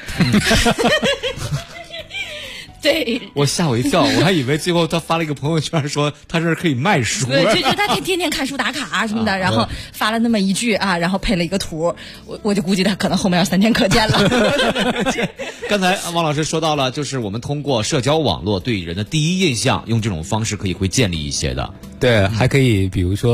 对， 我吓我一跳，我还以为最后他发了一个朋友圈说他这可以卖书， 对，就他天天看书打卡什么的，然后发了那么一句啊，然后配了一个图，我就估计他可能后面要3天可见了。 刚才王老师说到了，就是我们通过社交网络对人的第一印象，用这种方式会建立一些的。 对，还可以比如说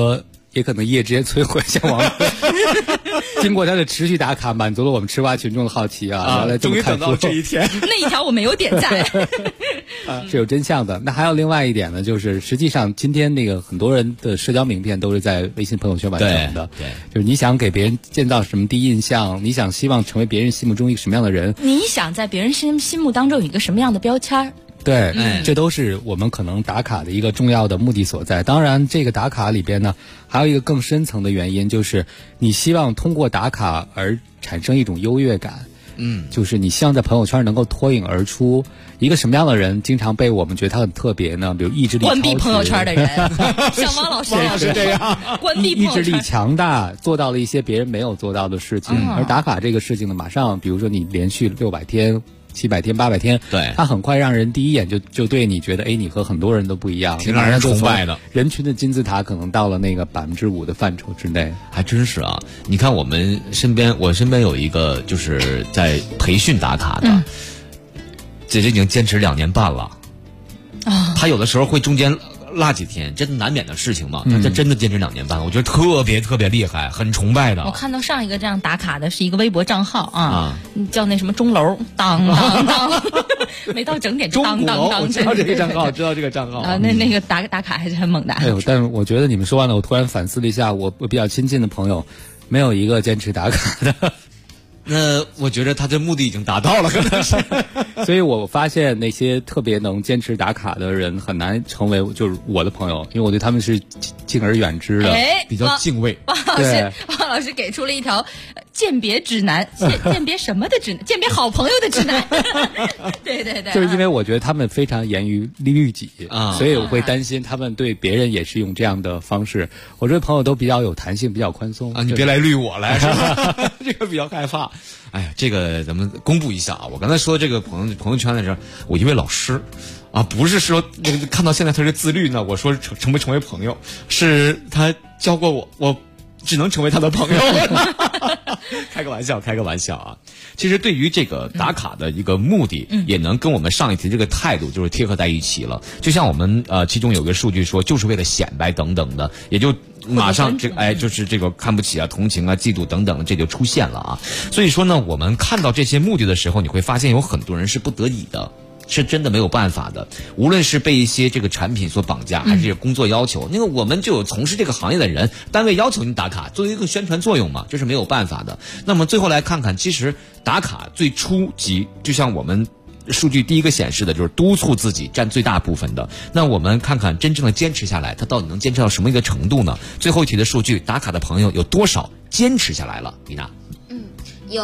也可能一夜之间摧毁像王哥。经过他的持续打卡，满足了我们吃瓜群众的好奇啊！ 终于等到这一天。 那一条我没有点赞。 是有真相的。那还有另外一点呢，就是实际上今天那个很多人的社交名片都是在微信朋友圈完成的。 对， 就是你想给别人建造什么第一印象，你想希望成为别人心目中一个什么样的人， 你想在别人心目当中有一个什么样的标签？ 对，这都是我们可能打卡的一个重要的目的所在。当然，这个打卡里边呢，还有一个更深层的原因，就是你希望通过打卡而产生一种优越感。就是你希望在朋友圈能够脱颖而出。一个什么样的人经常被我们觉得他很特别呢？比如意志力关闭朋友圈的人，像汪老师这样， 关闭朋友圈， 意志力强大，做到了一些别人没有做到的事情。而打卡这个事情呢，马上，比如说你连续600天、700天、800天， 对， 它很快让人第一眼就对你觉得，哎，你和很多人都不一样， 挺让人崇拜的。 人群的金字塔可能到了那个5%的范畴之内， 还真是啊！你看我身边有一个就是在培训打卡的，这已经坚持2年半了。他有的时候会中间落几天，真的难免的事情嘛。他真的坚持2年半，我觉得特别厉害，很崇拜的。 我看到上一个这样打卡的是一个微博账号叫那什么钟楼，当当当，没到整点就当当当。 知道这个账号，知道这个账号啊。那个打卡还是很猛的。 哎呦，但是我觉得你们说完了，我突然反思了一下，我比较亲近的朋友，没有一个坚持打卡的。 那我觉得他的目的已经达到了，可能是。 所以我发现那些特别能坚持打卡的人很难成为就是我的朋友，因为我对他们是敬而远之的， 比较敬畏。 汪老师给出了一条鉴别指南，鉴别什么的指南？鉴别好朋友的指南。对， 就是因为我觉得他们非常严于律己所以我会担心他们对别人也是用这样的方式。我这朋友都比较有弹性，比较宽松你别来绿我来，是吧？这个比较害怕。哎呀，这个咱们公布一下啊！我刚才说这个朋友圈的时候，我一位老师不是说看到现在他是自律呢，我说成为朋友，是他教过我只能成为他的朋友。开个玩笑啊！其实对于这个打卡的一个目的，也能跟我们上一题这个态度就是贴合在一起了。就像我们其中有个数据说，就是为了显摆等等的，也就马上就是这个看不起同情嫉妒等等，这就出现了啊。所以说呢，我们看到这些目的的时候，你会发现有很多人是不得已的。是真的没有办法的，无论是被一些这个产品所绑架，还是工作要求，那个我们就有从事这个行业的人，单位要求你打卡，作为一个宣传作用嘛，这是没有办法的。那么最后来看看，其实打卡最初级，就像我们数据第一个显示的，就是督促自己占最大部分的。那我们看看真正的坚持下来，他到底能坚持到什么一个程度呢？最后一题的数据，打卡的朋友有多少坚持下来了？李娜， 有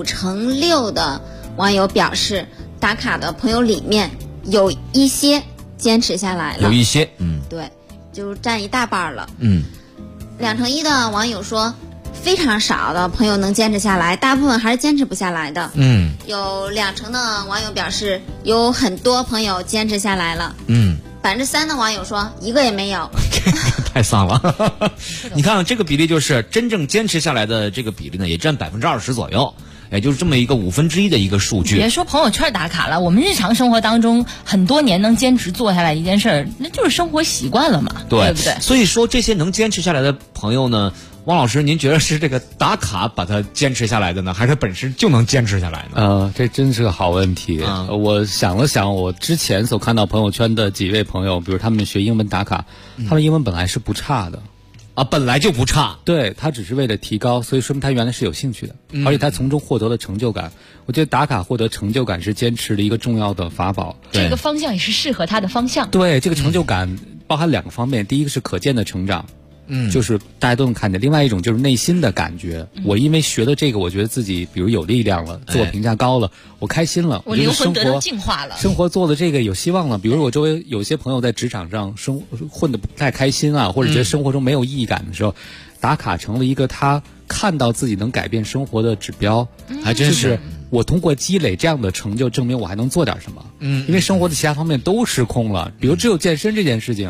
5%6%的网友表示，打卡的朋友里面有一些坚持下来了， 有一些， 对，就占一大半了。2%1的网友说，非常少的朋友能坚持下来，大部分还是坚持不下来的。有2%的网友表示，有很多朋友坚持下来了。3%的网友说，一个也没有。 太丧了。你看这个比例，就是真正坚持下来的这个比例呢，也占20%左右。也就是这么一个1/5的一个数据。 别说朋友圈打卡了，我们日常生活当中很多年能坚持做下来一件事儿，那就是生活习惯了嘛，对不对？ 所以说这些能坚持下来的朋友呢，汪老师，您觉得是这个打卡把它坚持下来的呢，还是本身就能坚持下来呢？ 这真是个好问题。我想了想，我之前所看到朋友圈的几位朋友，比如他们学英文打卡，他们英文本来是不差的。 本来就不差， 对，他只是为了提高，所以说明他原来是有兴趣的，而且他从中获得了成就感。我觉得打卡获得成就感是坚持的一个重要的法宝。 这个方向也是适合他的方向。 对，这个成就感包含2个方面，第一个是可见的成长。就是大家都能看见。另外一种就是内心的感觉，我因为学了这个，我觉得自己比如有力量了，自我评价高了，我开心了， 我灵魂得到净化了， 生活做的这个有希望了。比如我周围有些朋友在职场上混得不太开心啊，或者觉得生活中没有意义感的时候，打卡成了一个他看到自己能改变生活的指标。 还真是我通过积累这样的成就，证明我还能做点什么。因为生活的其他方面都失控了，比如只有健身这件事情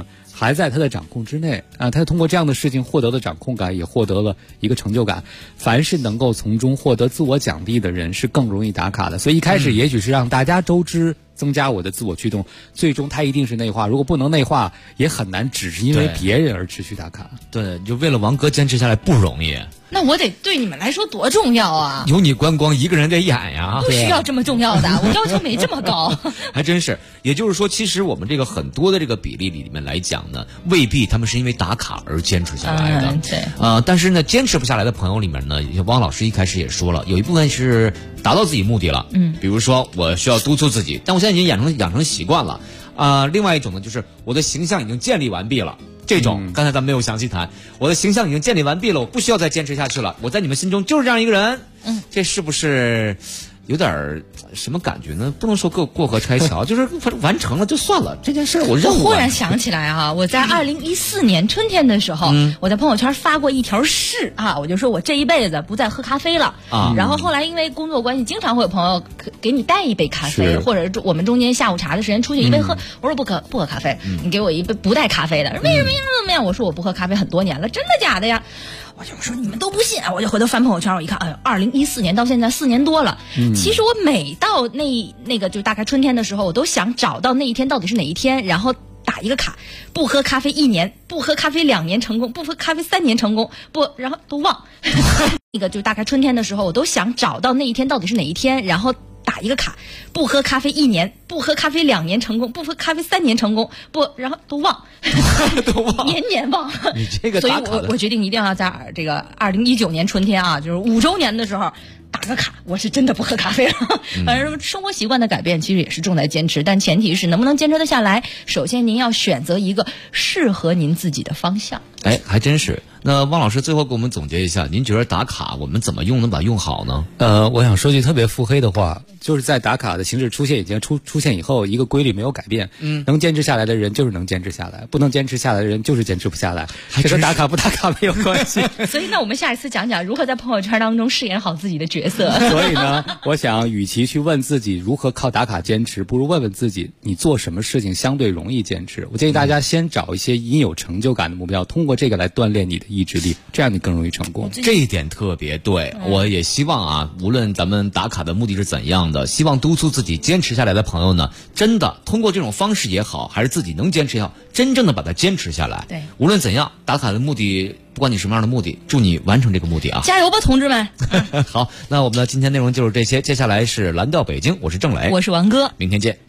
还在他的掌控之内啊。他通过这样的事情获得了掌控感，也获得了一个成就感。凡是能够从中获得自我奖励的人是更容易打卡的。所以一开始也许是让大家周知，增加我的自我驱动，最终它一定是内化。如果不能内化，也很难只是因为别人而持续打卡。 对，就为了王哥坚持下来不容易。 那我得对你们来说多重要啊！ 有你观光一个人得演呀， 不需要这么重要的，我要求没这么高。 还真是，也就是说，其实我们这个很多的这个比例里面来讲呢，未必他们是因为打卡而坚持下来的。 对， 但是呢，坚持不下来的朋友里面呢，汪老师一开始也说了，有一部分是达到自己目的了，比如说我需要督促自己，但我现在已经养成习惯了。另外一种呢，就是我的形象已经建立完毕了。这种刚才咱们没有详细谈，我的形象已经建立完毕了，我不需要再坚持下去了，我在你们心中就是这样一个人。这是不是有点什么感觉呢？不能说过河拆桥，就是完成了就算了这件事，我任务。 我忽然想起来啊，我在2014年春天的时候，我在朋友圈发过一条誓啊，我就说我这一辈子不再喝咖啡了啊。然后后来因为工作关系，经常会有朋友给你带一杯咖啡，或者我们中间下午茶的时间出去一杯喝，我说不喝咖啡，你给我一杯不带咖啡的，为什么呀？怎么样？我说我不喝咖啡很多年了，真的假的呀？我就说你们都不信，我就回头翻朋友圈，我一看，哎呦，2014年到现在4年多了。其实我每到那个就大概春天的时候，我都想找到那一天到底是哪一天，然后打一个卡，不喝咖啡1年，不喝咖啡2年成功，不喝咖啡3年成功，然后都忘。那个就大概春天的时候，我都想找到那一天到底是哪一天，然后打一个卡，不喝咖啡1年，不喝咖啡2年成功，不喝咖啡3年成功，然后都忘，年忘。 你这个打卡的， 所以我决定一定要在这个2019年春天啊，就是5周年的时候打个卡，我是真的不喝咖啡了。反正生活习惯的改变其实也是重在坚持，但前提是能不能坚持得下来。首先您要选择一个适合您自己的方向。 哎，还真是。那汪老师最后给我们总结一下，您觉得打卡我们怎么用能把它用好呢？ 我想说句特别腹黑的话，就是在打卡的形式出现以后，一个规律没有改变。能坚持下来的人就是能坚持下来，不能坚持下来的人就是坚持不下来。这跟打卡不打卡没有关系。 所以那我们下一次讲讲如何在朋友圈当中饰演好自己的角色。 所以呢，我想与其去问自己如何靠打卡坚持，不如问问自己你做什么事情相对容易坚持。我建议大家先找一些引有成就感的目标，通过这个来锻炼你的意志力，这样你更容易成功。 这一点特别对，我也希望啊，无论咱们打卡的目的是怎样的，希望督促自己坚持下来的朋友呢，真的通过这种方式也好，还是自己能坚持也好，真正的把它坚持下来。 对， 无论怎样，打卡的目的，不管你什么样的目的，祝你完成这个目的啊！ 加油吧，同志们！ 好，那我们的今天内容就是这些，接下来是蓝调北京，我是郑磊， 我是王哥， 明天见。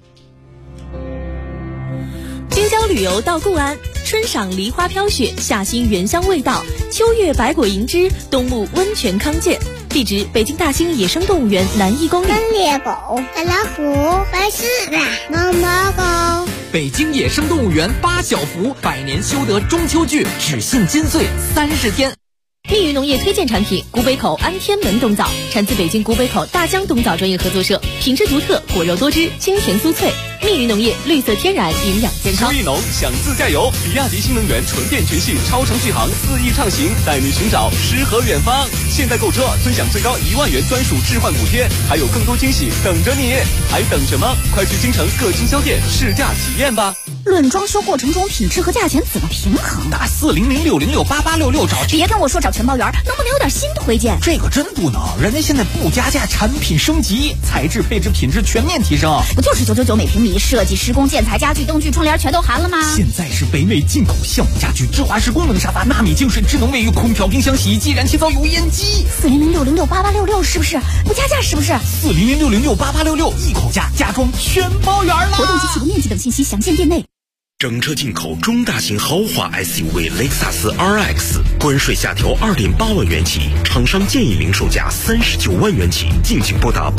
京郊旅游到固安，春赏梨花飘雪，夏欣原香味道，秋月百果银枝，冬沐温泉康健。地址：北京大兴野生动物园南一公里。 猎狗、大老虎、白狮子、毛毛狗。 北京野生动物园8小福，100年修得中秋剧，只信金穗30天。 密云农业推荐产品：古北口安天门冬枣，产自北京古北口大江冬枣专业合作社，品质独特，果肉多汁，清甜酥脆。密云农业绿色天然，营养健康。 秋意浓，想自驾游，比亚迪新能源纯电全系超程续航，4亿畅行，带你寻找诗和远方。现在购车尊享最高1万元专属置换补贴，还有更多惊喜等着你，还等什么？快去京城各经销店试驾体验吧。 论装修过程中品质和价钱怎么平衡？ 打4006068866找。 别跟我说找全包员，能不能有点新推荐？ 这个真不能，人家现在不加价，产品升级，材质配置品质全面提升。 不就是999每平米，设计施工建材家具灯具窗帘全都含了吗？ 现在是北美进口项目家具，芝华士功能沙发，纳米净水智能卫浴，空调冰箱洗衣机，燃气灶油烟机。 4006068866是不是？不加价是不是 ？4006068866一口价，家装全包圆了。 活动及启动面积等信息详见店内。 整车进口中大型豪华 SUV 雷克萨斯 RX， 关税下调2.8万元起，厂商建议零售价39万元起，敬请拨打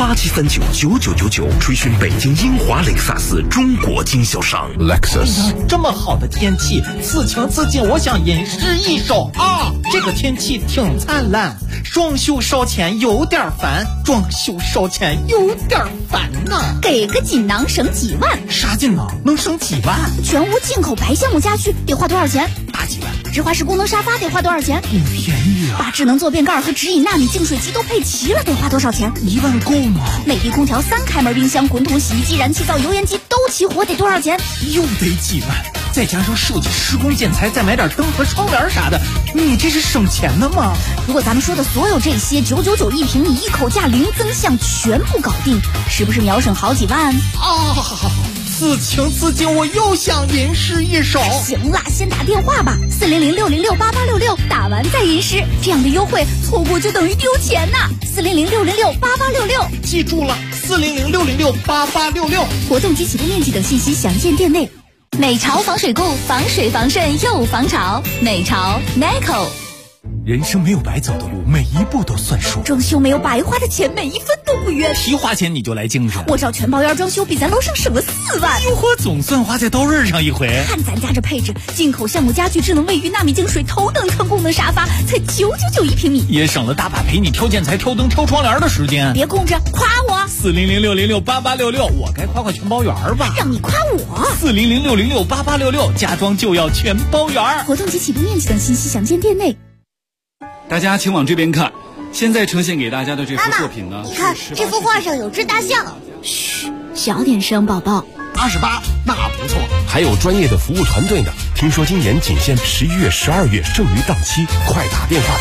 87399999，垂询北京英华雷克萨斯中国经销商。 Lexus，这么好的天气，此情此景，我想吟诗一首啊！这个天气挺灿烂，装修烧钱有点烦，装修烧钱有点烦呐。 给个锦囊省几万？ 啥锦囊能省几万？ 全屋进口白橡木家具得花多少钱？ 大几万。 芝华士功能沙发得花多少钱？ 不便宜啊。 把智能坐便盖和直饮纳米净水机都配齐了，得花多少钱？ 1万够吗？ 美的空调3开门冰箱、滚筒洗衣机、燃气灶油烟机都起火得多少钱？ 又得几万，再加上设计、施工、建材，再买点灯和窗帘啥的，你这是省钱的吗？ 如果咱们说的所有这些999一平米，一口价零增项，全部搞定，是不是秒省好几万？ 此情此景，我又想吟诗一首。 行了，先打电话吧，400-606-8866，打完再吟诗，这样的优惠错过就等于丢钱呐。400-606-8866， 记住了，400-606-8866。 活动及启动面积等信息详见店内。 美潮防水固，防水防渗又防潮。美潮 Nico。 人生没有白走的路，每一步都算数。 装修没有白花的钱，每一分都不冤。 提花钱你就来精神， 我找全包圆装修，比咱楼上省了4万。 哟呵，总算花在刀刃上一回。 看咱家这配置，进口橡木家具、智能卫浴、纳米净水、头等舱功能沙发，才999一平米， 也省了大把陪你挑建材、挑灯、挑窗帘的时间。 别空着，夸我。 400-606-8866，我该夸全包圆吧？ 让你夸我。 400-606-8866，家装就要全包圆。 活动及启动面积等信息详见店内。 大家请往这边看，现在呈现给大家的这幅作品呢， 你看这幅画上有只大象。 嘘，小点声，宝宝。 88，那不错。还有专业的服务团队呢。听说今年仅限11月、12月剩余档期，快打电话